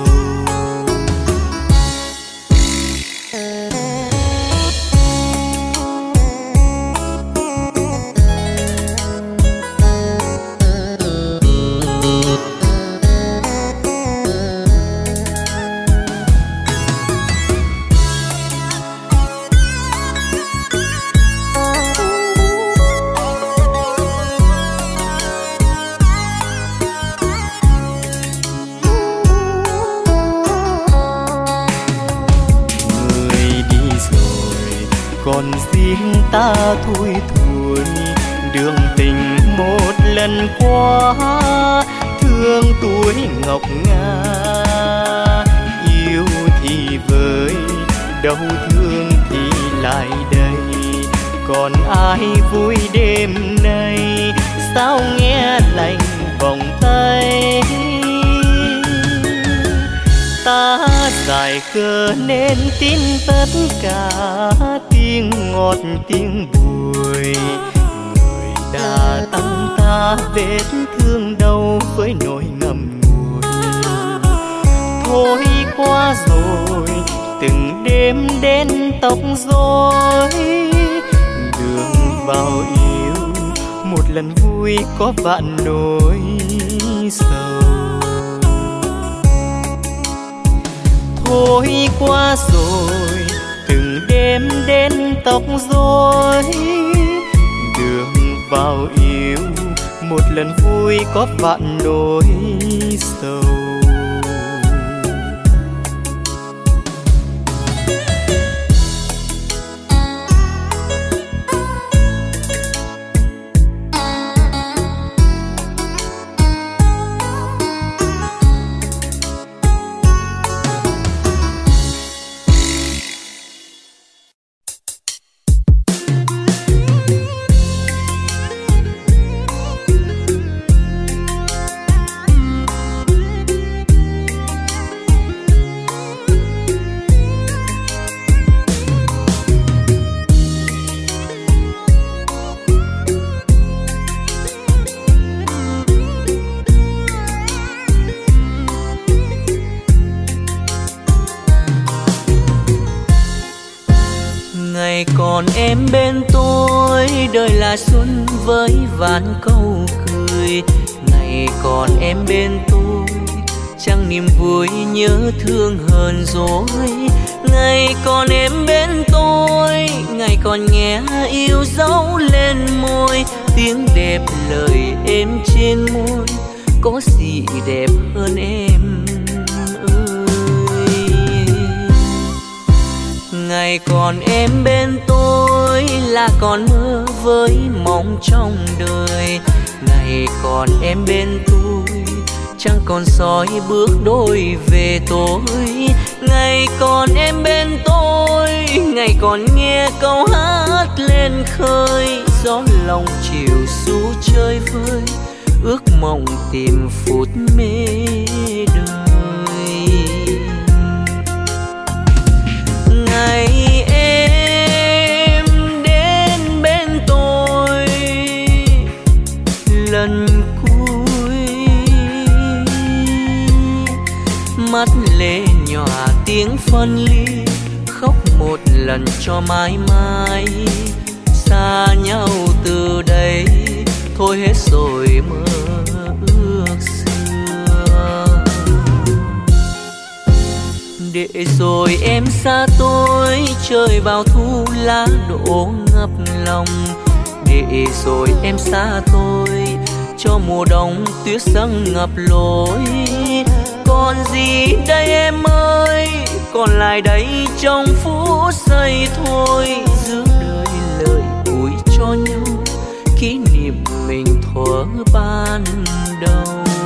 Còn riêng ta thui thủi, đường tình một lần qua thương tuổi ngọc ngà. Yêu thì vơi đâu thương thì lại đây, còn ai vui đêm nay sao nghe lạnh vòng tay. Ta dài khờ nên tin tất cả tiếng ngọt tiếng bùi, người đã tăng ta vết thương đâu với nỗi ngậm ngùi. Thôi qua rồi từng đêm đến tóc rối, đường vào yêu một lần vui có vạn nỗi sầu. Thôi qua rồi từng đêm đến tóc rối, đường vào yêu một lần vui có vạn nỗi sầu. Còn em bên tôi đời là xuân với vạn câu cười. Ngày còn em bên tôi chẳng niềm vui nhớ thương hờn dỗi. Ngày còn em bên tôi, ngày còn nghe yêu dấu lên môi. Tiếng đẹp lời êm trên môi, có gì đẹp hơn em ơi. Ngày còn em bên tôi là còn mơ với mong trong đời. Ngày còn em bên tôi, chẳng còn soi bước đôi về tối. Ngày còn em bên tôi, ngày còn nghe câu hát lên khơi. Gió lòng chiều xu chơi vơi, ước mộng tìm phút mê đời. Ngày em đến bên tôi lần cuối, mắt lệ nhòa tiếng phân ly, khóc một lần cho mãi mãi. Xa nhau từ đây, thôi hết rồi mơ ước xưa. Để rồi em xa tôi, trời vào thu lá đổ ngập lòng. Để rồi em xa tôi, cho mùa đông tuyết răng ngập lối. Còn gì đây em ơi, còn lại đây trong phút giây thôi. Giữ đời lời ủi cho nhau, kỷ niệm mình thuở ban đầu.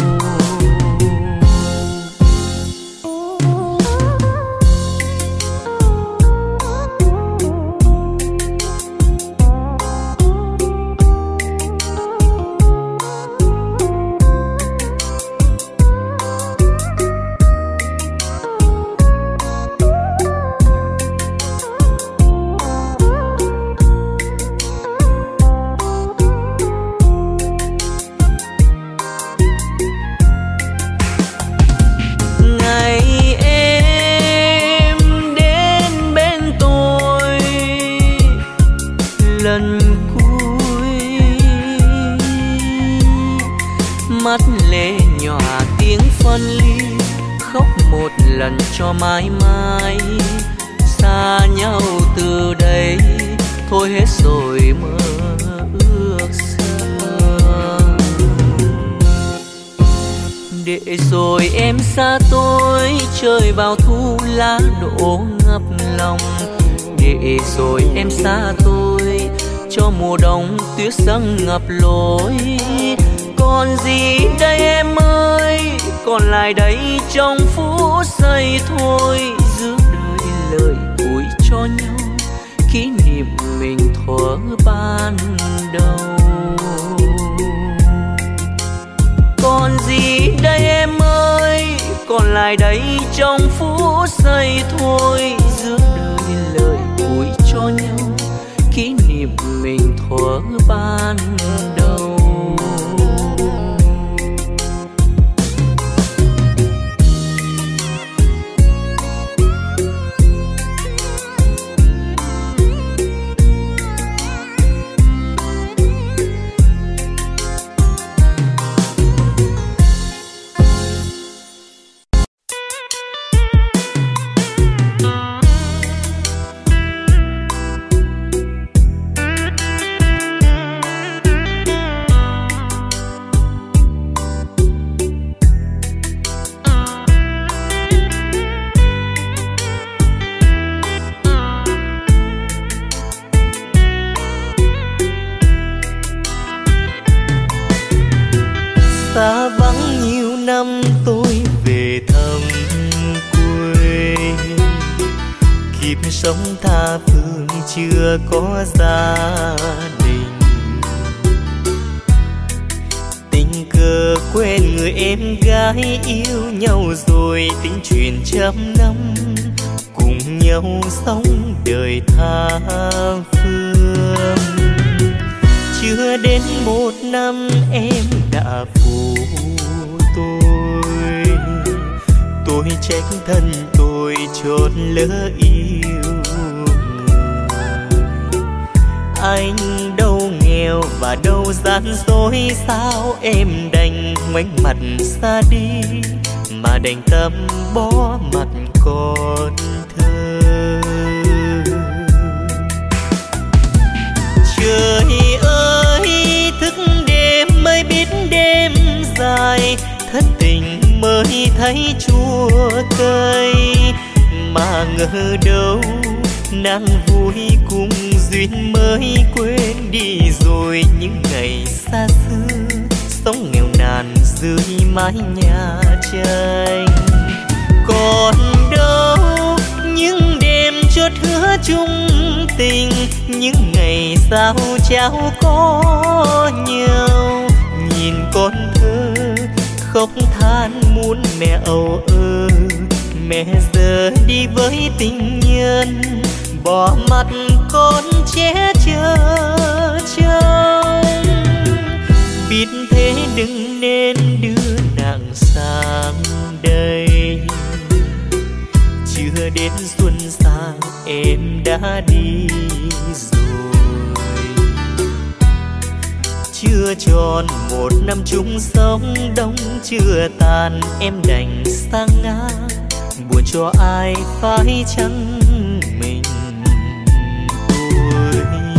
Mắt lệ nhòa tiếng phân ly, khóc một lần cho mãi mãi. Xa nhau từ đây, thôi hết rồi mơ ước xưa. Để rồi em xa tôi, trời vào thu lá đổ ngập lòng. Để rồi em xa tôi, cho mùa đông tuyết răng ngập lối. Còn gì đây em ơi, còn lại đây trong phút giây thôi. Giữ đời lời ủi cho nhau, kỷ niệm mình thuở ban đầu. Còn gì đây em ơi, còn lại đây trong phút giây thôi. Giữ đời lời ủi cho nhau, kỷ niệm mình thuở ban đầu. Xa vắng nhiều năm tôi về thăm quê, kiếp sống tha phương chưa có gia đình. Tình cờ quen người em gái, yêu nhau rồi tính chuyện trăm năm, cùng nhau sống đời tha phương. Chưa đến một năm em đã phụ tôi trách thân tôi chót lỡ yêu người. Anh đâu nghèo và đâu gian dối, sao em đành ngoảnh mặt xa đi, mà đành tâm bó mặt con thơ. Trời ơi thức đêm mới biết đêm dài, thất tình mới thấy chua cay, mà ngờ đâu nàng vui cùng duyên mới quên đi rồi những ngày xa xưa sống nghèo nàn dưới mái nhà tranh. Còn đâu những đêm chợt hứa chung tình, những ngày sao cháu có nhau. Nhìn con thơ khóc than muốn mẹ âu ơ, mẹ giờ đi với tình nhân, bỏ mặt con che chở trông. Biết thế đừng nên đưa nàng sang đây, chưa đến xuân sang em đã đi rồi. Chưa tròn một năm chung sống đông chưa tàn, em đành sang ngang buồn cho ai phải chăng mình tôi.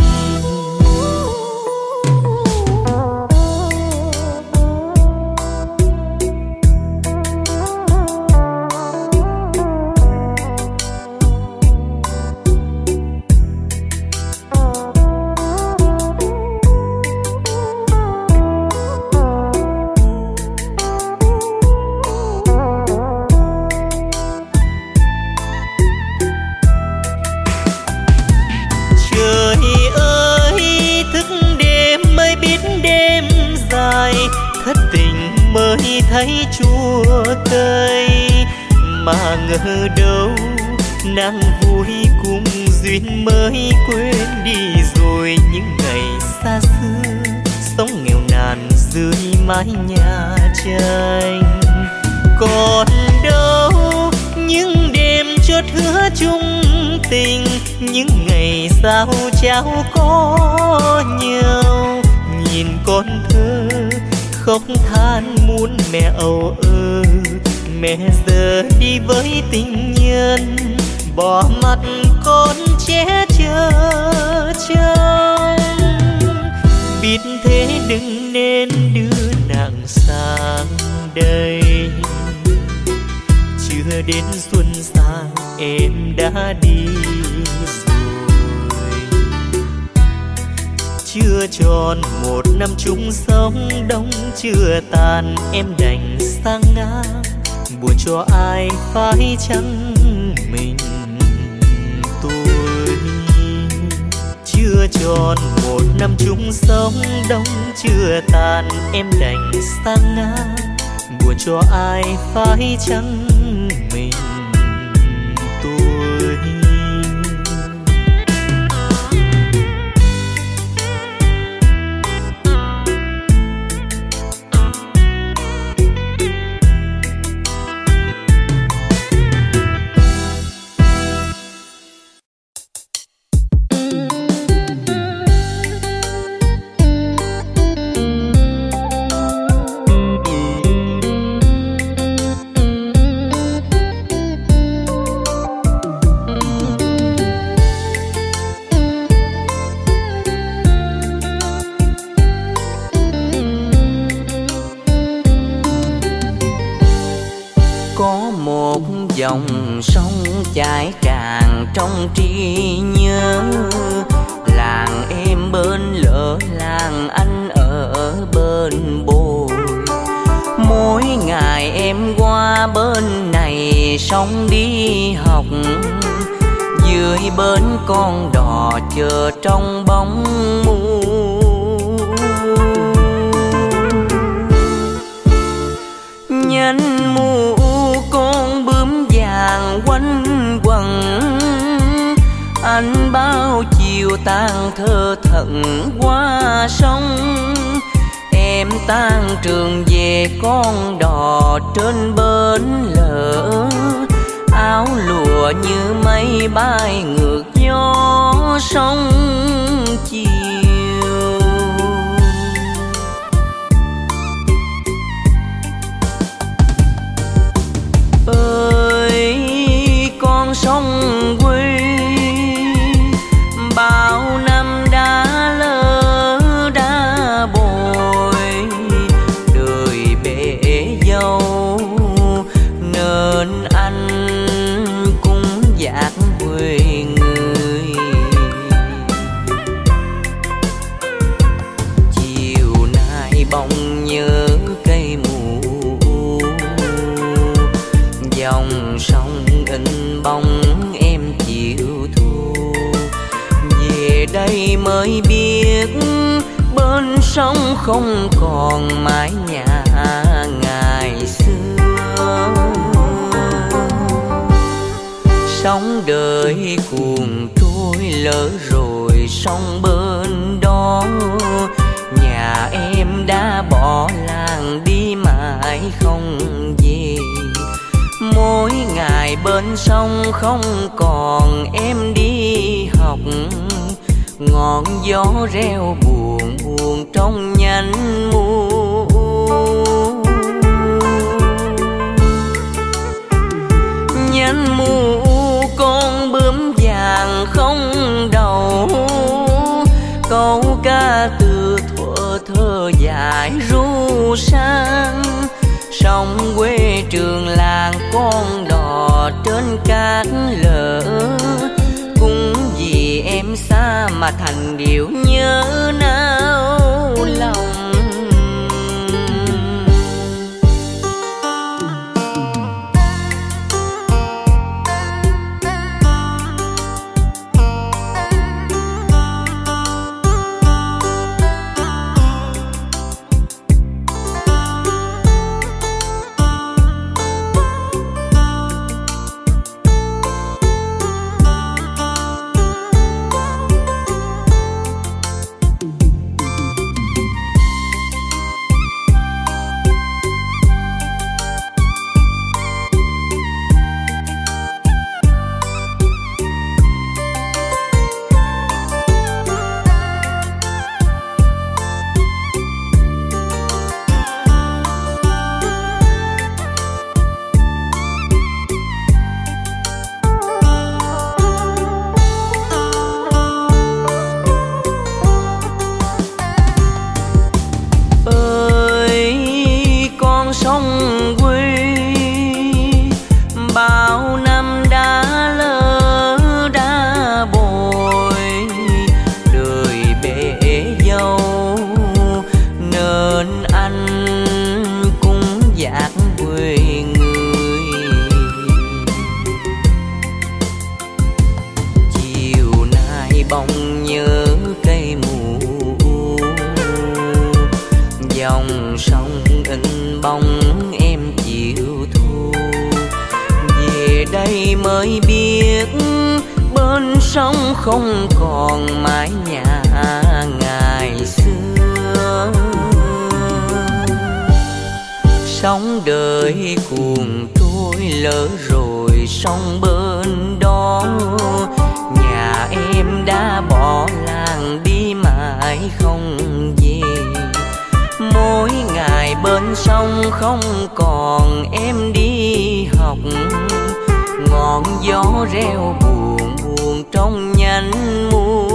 Thất tình mới thấy chua cay, mà ngờ đâu nàng vui cùng duyên mới quên đi rồi những ngày xa xưa sống nghèo nàn dưới mái nhà tranh. Còn đâu những đêm chợt hứa chung tình, những ngày sao cháu có nhau. Nhìn con thơ khóc than muốn mẹ âu ơ, mẹ giờ đi với tình nhân, bỏ mặt con che chở trông. Biết thế đừng nên đưa nàng sang đây, chưa đến xuân sang em đã đi rồi. Chưa tròn một năm chung sống đông chưa tàn, em đành sang ngang buồn cho ai phải chăng mình tôi. Chưa tròn một năm chung sống đông chưa tàn, em đành sang ngang buồn cho ai phải chăng mình tôi. Dòng sông chảy tràn trong trí nhớ, làng em bên lỡ làng anh ở bên bồi. Mỗi ngày em qua bên này sông đi học, dưới bến con đò chờ trong bóng mù. Nhánh mù con bướm vàng quanh quẩn, anh bao chiều tàn thơ thận qua sông. Em tan trường về con đò trên bến lỡ, áo lụa như mây bay ngược gió sông chiều. Ơi con sông quê bao năm đã lỡ đã bồi, đời bể dâu nên anh cũng dạt quê người. mới biết bên sông không còn mái nhà ngày xưa. Sóng đời cuồng trôi lỡ rồi sông bên đó, nhà em đã bỏ làng đi mãi không về. Mỗi ngày bên sông không còn em đi học, ngọn gió reo buồn buồn trong nhánh mu. Nhánh mu con bướm vàng không đầu, câu ca từ thuở thơ dài ru sang. Sông quê trường làng con đò trên cát lở, cũng vì em xa mà thành điều nhớ nao lòng. Mới biết bên sông không còn mái nhà ngày xưa. Sóng đời cuồng trôi lỡ rồi sông bên đó, nhà em đã bỏ làng đi mãi không về. Mỗi ngày bên sông không còn em đi học, ngọn gió reo buồn buồn trong nhánh mu.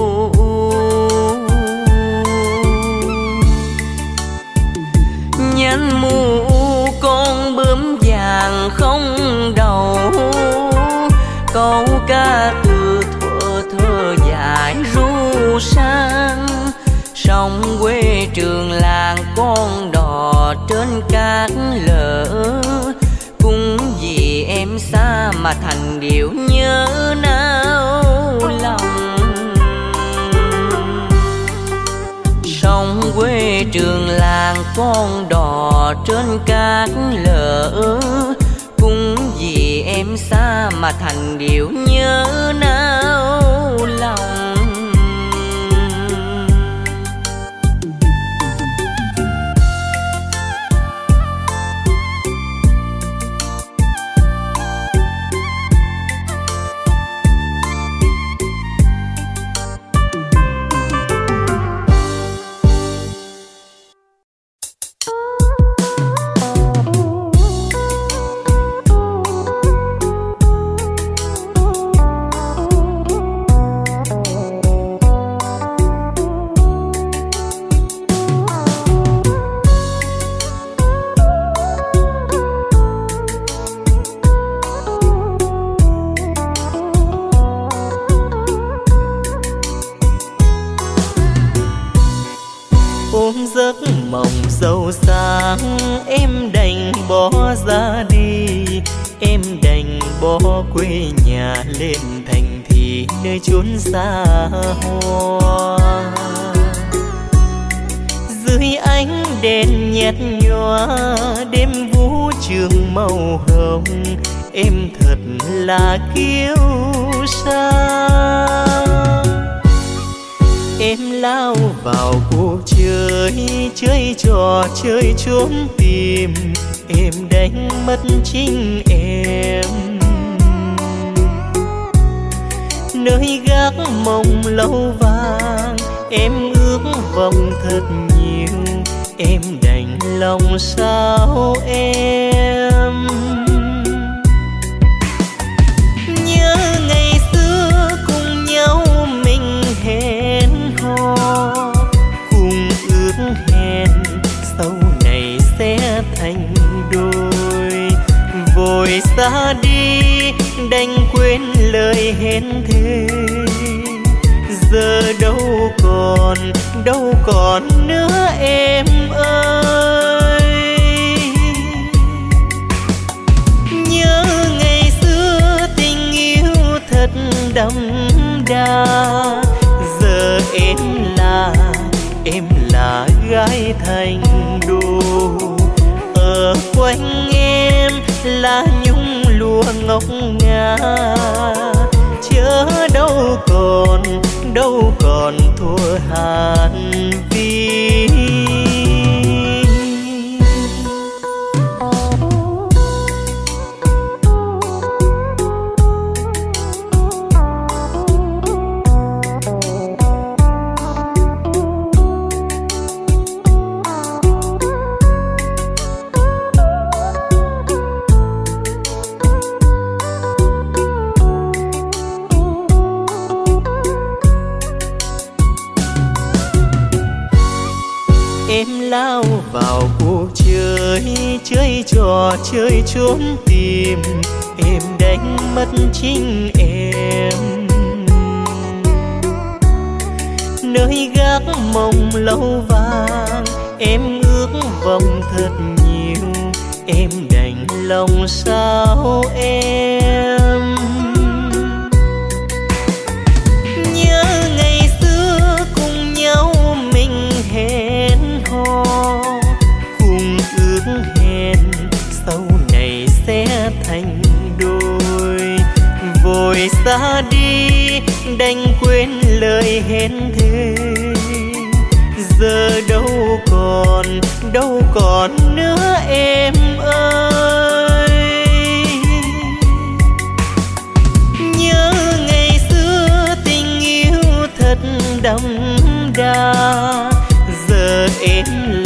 Nhánh mu con bướm vàng không đầu, câu ca từ thuở thơ dài ru sang. Sông quê trường làng con đò trên cát lở, cũng vì em xa mà thành điều nhớ nao lòng. Sông quê trường làng con đò trên cát lở, cũng vì em xa mà thành điều nhớ nao lòng. Giấc mộng sâu sáng em đành bỏ ra đi, em đành bỏ quê nhà lên thành thị. nơi chốn xa hoa. Dưới ánh đèn nhạt nhòa đêm vũ trường màu hồng, em thật là kiêu sa. Em lao vào cuộc chơi, chơi trò chơi trốn tìm, em đánh mất chính em. Nơi gác mộng lâu vàng, em ước vọng thật nhiều, em đành lòng sao em. Nhớ ngày xưa cùng nhau mình hẹn hò, cùng ước hẹn sau này sẽ thành đôi. Vội xa đi đành quên lời hẹn thề, giờ đâu còn nữa em ơi. Nhớ ngày xưa tình yêu thật đậm đà, giờ em là gái thành đô. Ở quanh em là nhung lụa ngọc ngà, chớ đâu còn thua Hàn Vi. Em lao vào cuộc chơi, chơi trò chơi trốn tìm, em đánh mất chính em. Nơi gác mộng lâu vàng, em ước vọng thật nhiều, em đành lòng sao em. Nhớ ngày xưa cùng nhau mình hẹn hò, cùng ước hẹn sau này sẽ thành đôi. Vội xa đi đành quên lời hẹn thề, giờ đâu còn nữa em ơi. Nhớ ngày xưa tình yêu thật đậm đà, giờ em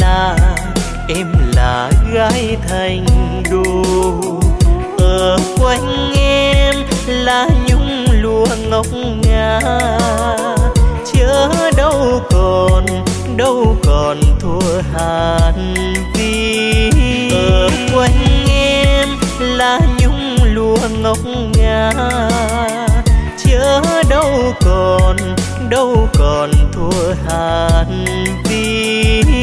là gái thành đô. Ở quanh em là nhung lụa ngọc ngà, chớ đâu còn thua Hàn Vi. Ở quanh em là nhung lụa ngọc ngà, chớ đâu còn thua Hàn Vi.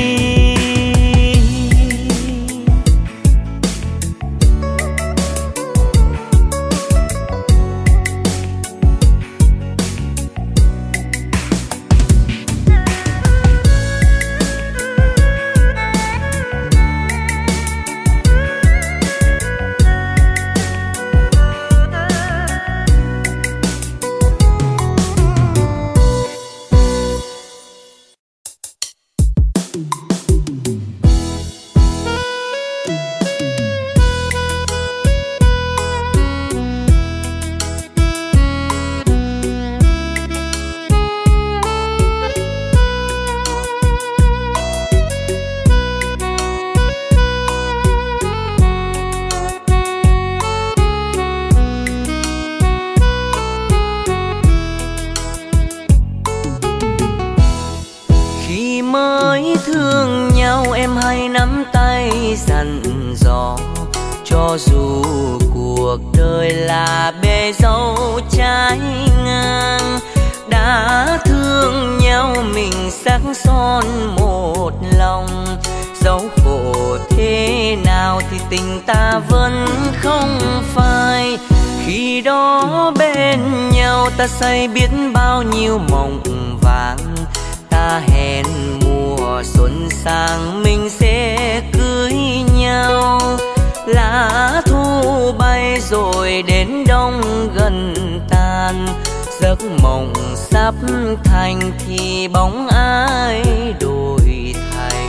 dặn dò, cho dù cuộc đời là bể dâu trái ngang. Đã thương nhau mình sắc son một lòng, dẫu khổ thế nào thì tình ta vẫn không phai. Khi đó bên nhau ta xây biết bao nhiêu mộng vàng, ta hẹn mùa xuân sang mình sẽ cưới nhau. Lá thu bay rồi đến đông gần tan, giấc mộng sắp thành thì bóng ai đổi thay.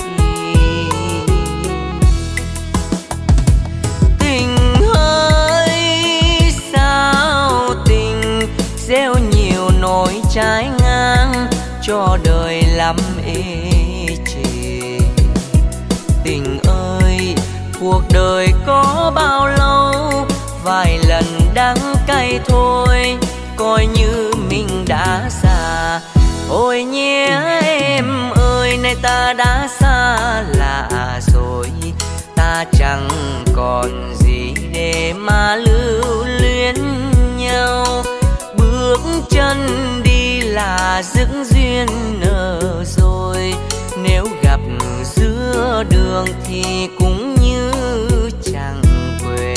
Tình ơi sao tình gieo nhiều nỗi trái ngang, cho đời lắm ê chề. Tình ơi cuộc đời có bao lâu, vài lần đắng cay thôi, coi như mình đã xa. Ôi nhé em ơi, nay ta đã xa lạ rồi, ta chẳng còn gì để mà lưu luyến nhau. Bước chân đi là dứt duyên nợ rồi, nếu gặp giữa đường thì cũng như chẳng quen.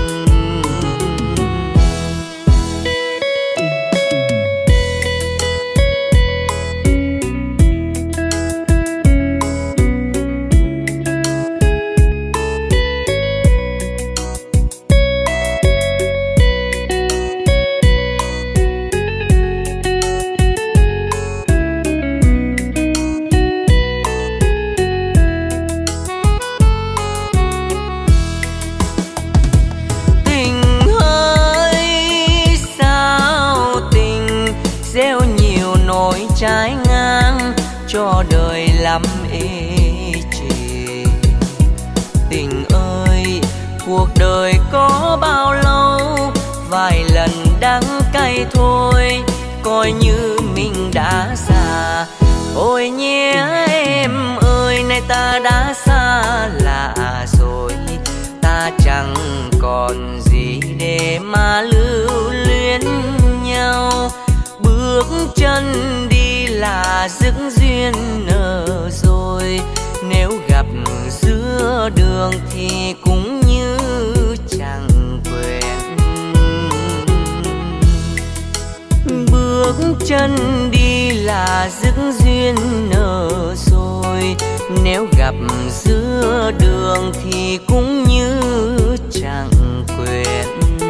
Trái ngang cho đời lắm ê chề. Tình ơi cuộc đời có bao lâu, vài lần đắng cay thôi, coi như mình đã xa. Ôi nhé em ơi, nay ta đã xa lạ rồi, ta chẳng còn gì để mà lưu luyến nhau. Bước chân đi là dứt duyên nợ rồi, nếu gặp giữa đường thì cũng như chẳng quen. Bước chân đi là dứt duyên nợ rồi, nếu gặp giữa đường thì cũng như chẳng quen.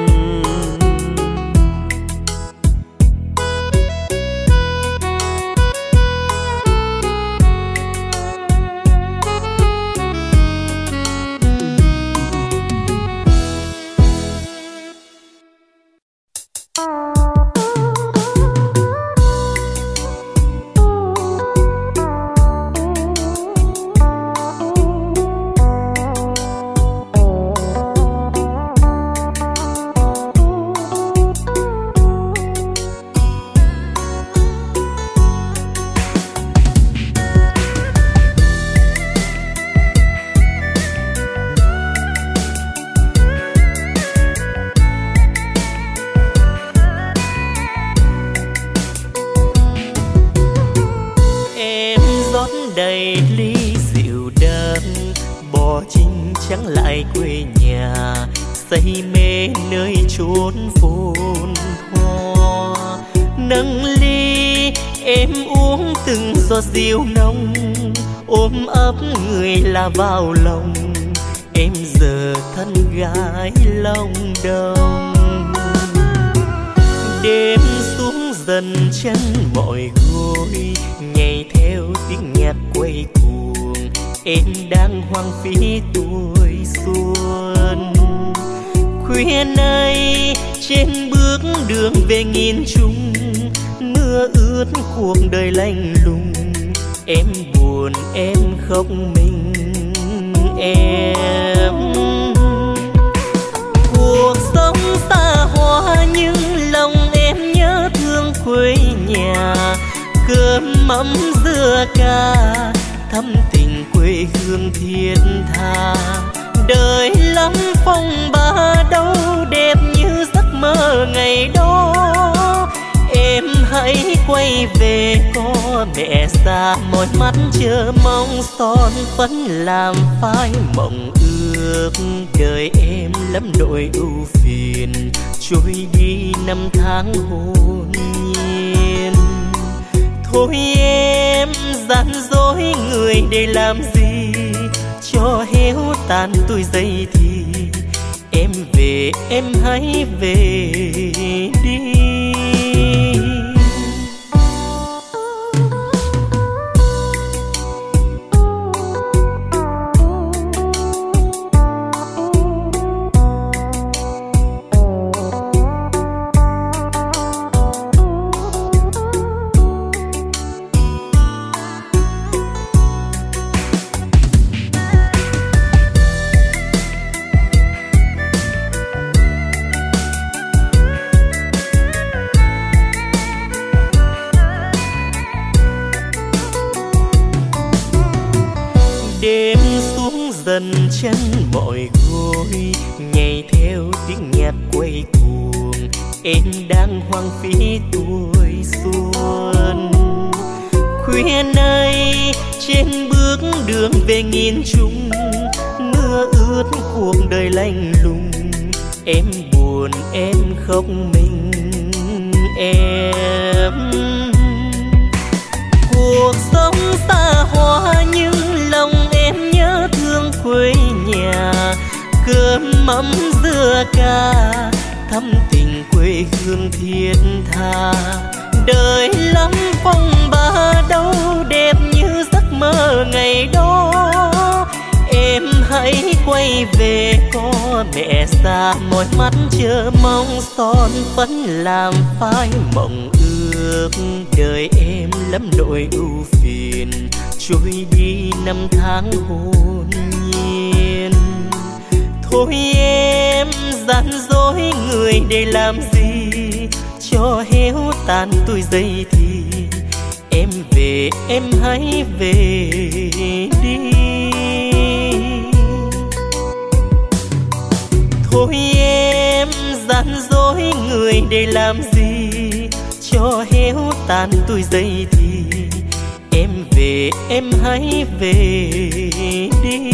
Chẳng lại quê nhà, say mê nơi chốn phồn hoa. Nâng ly em uống từng giọt rượu nồng, ôm ấp người là vào lòng. Em giờ thân gái lòng đồng. Đêm xuống dần chân mỏi gối, nhảy theo tiếng nhạc quay cuồng. Em đang hoang phí tuổi xuân. Khuya nay trên bước đường về nghìn trùng, mưa ướt cuộc đời lạnh lùng. Em buồn em khóc mình em. Cuộc sống xa hoa nhưng lòng em nhớ thương quê nhà. Cơm mắm dưa cà thắm tình quê hương thiết tha. Đời lắm phong ba đâu đẹp như giấc mơ ngày đó. Em hãy quay về có mẹ già, mỏi mắt chờ mong son phấn làm phai mộng ước. Đời em lắm nỗi ưu phiền, trôi đi năm tháng hồn nhiên. Thôi em gian dối người để làm gì, cho héo tàn tuổi dậy thì em về, em hãy về đi. Đêm xuống dần chân mọi gối, nhảy theo tiếng nhạc quay cuồng. Em đang hoang phí tuổi xuân. Khuya nay trên bước đường về nghìn trùng, mưa ướt cuộc đời lạnh lùng. Em buồn em khóc mình em. Cuộc sống xa hoa nhưng lòng em nhớ thương quê nhà. Cơm mắm dưa cà thắm tình quê hương thiết tha. Đời lắm phong ba đâu đẹp như giấc mơ ngày đó. Em hãy quay về có mẹ già, mỏi mắt chờ mong son phấn làm phai mộng ước. Đời em lắm nỗi ưu phiền, trôi đi năm tháng hồn nhiên. Thôi em gian dối người để làm gì, cho héo tàn tuổi dậy thì em về, em hãy về đi. Thôi em gian dối người để làm gì, cho héo tàn tuổi dậy thì em về, em hãy về đi.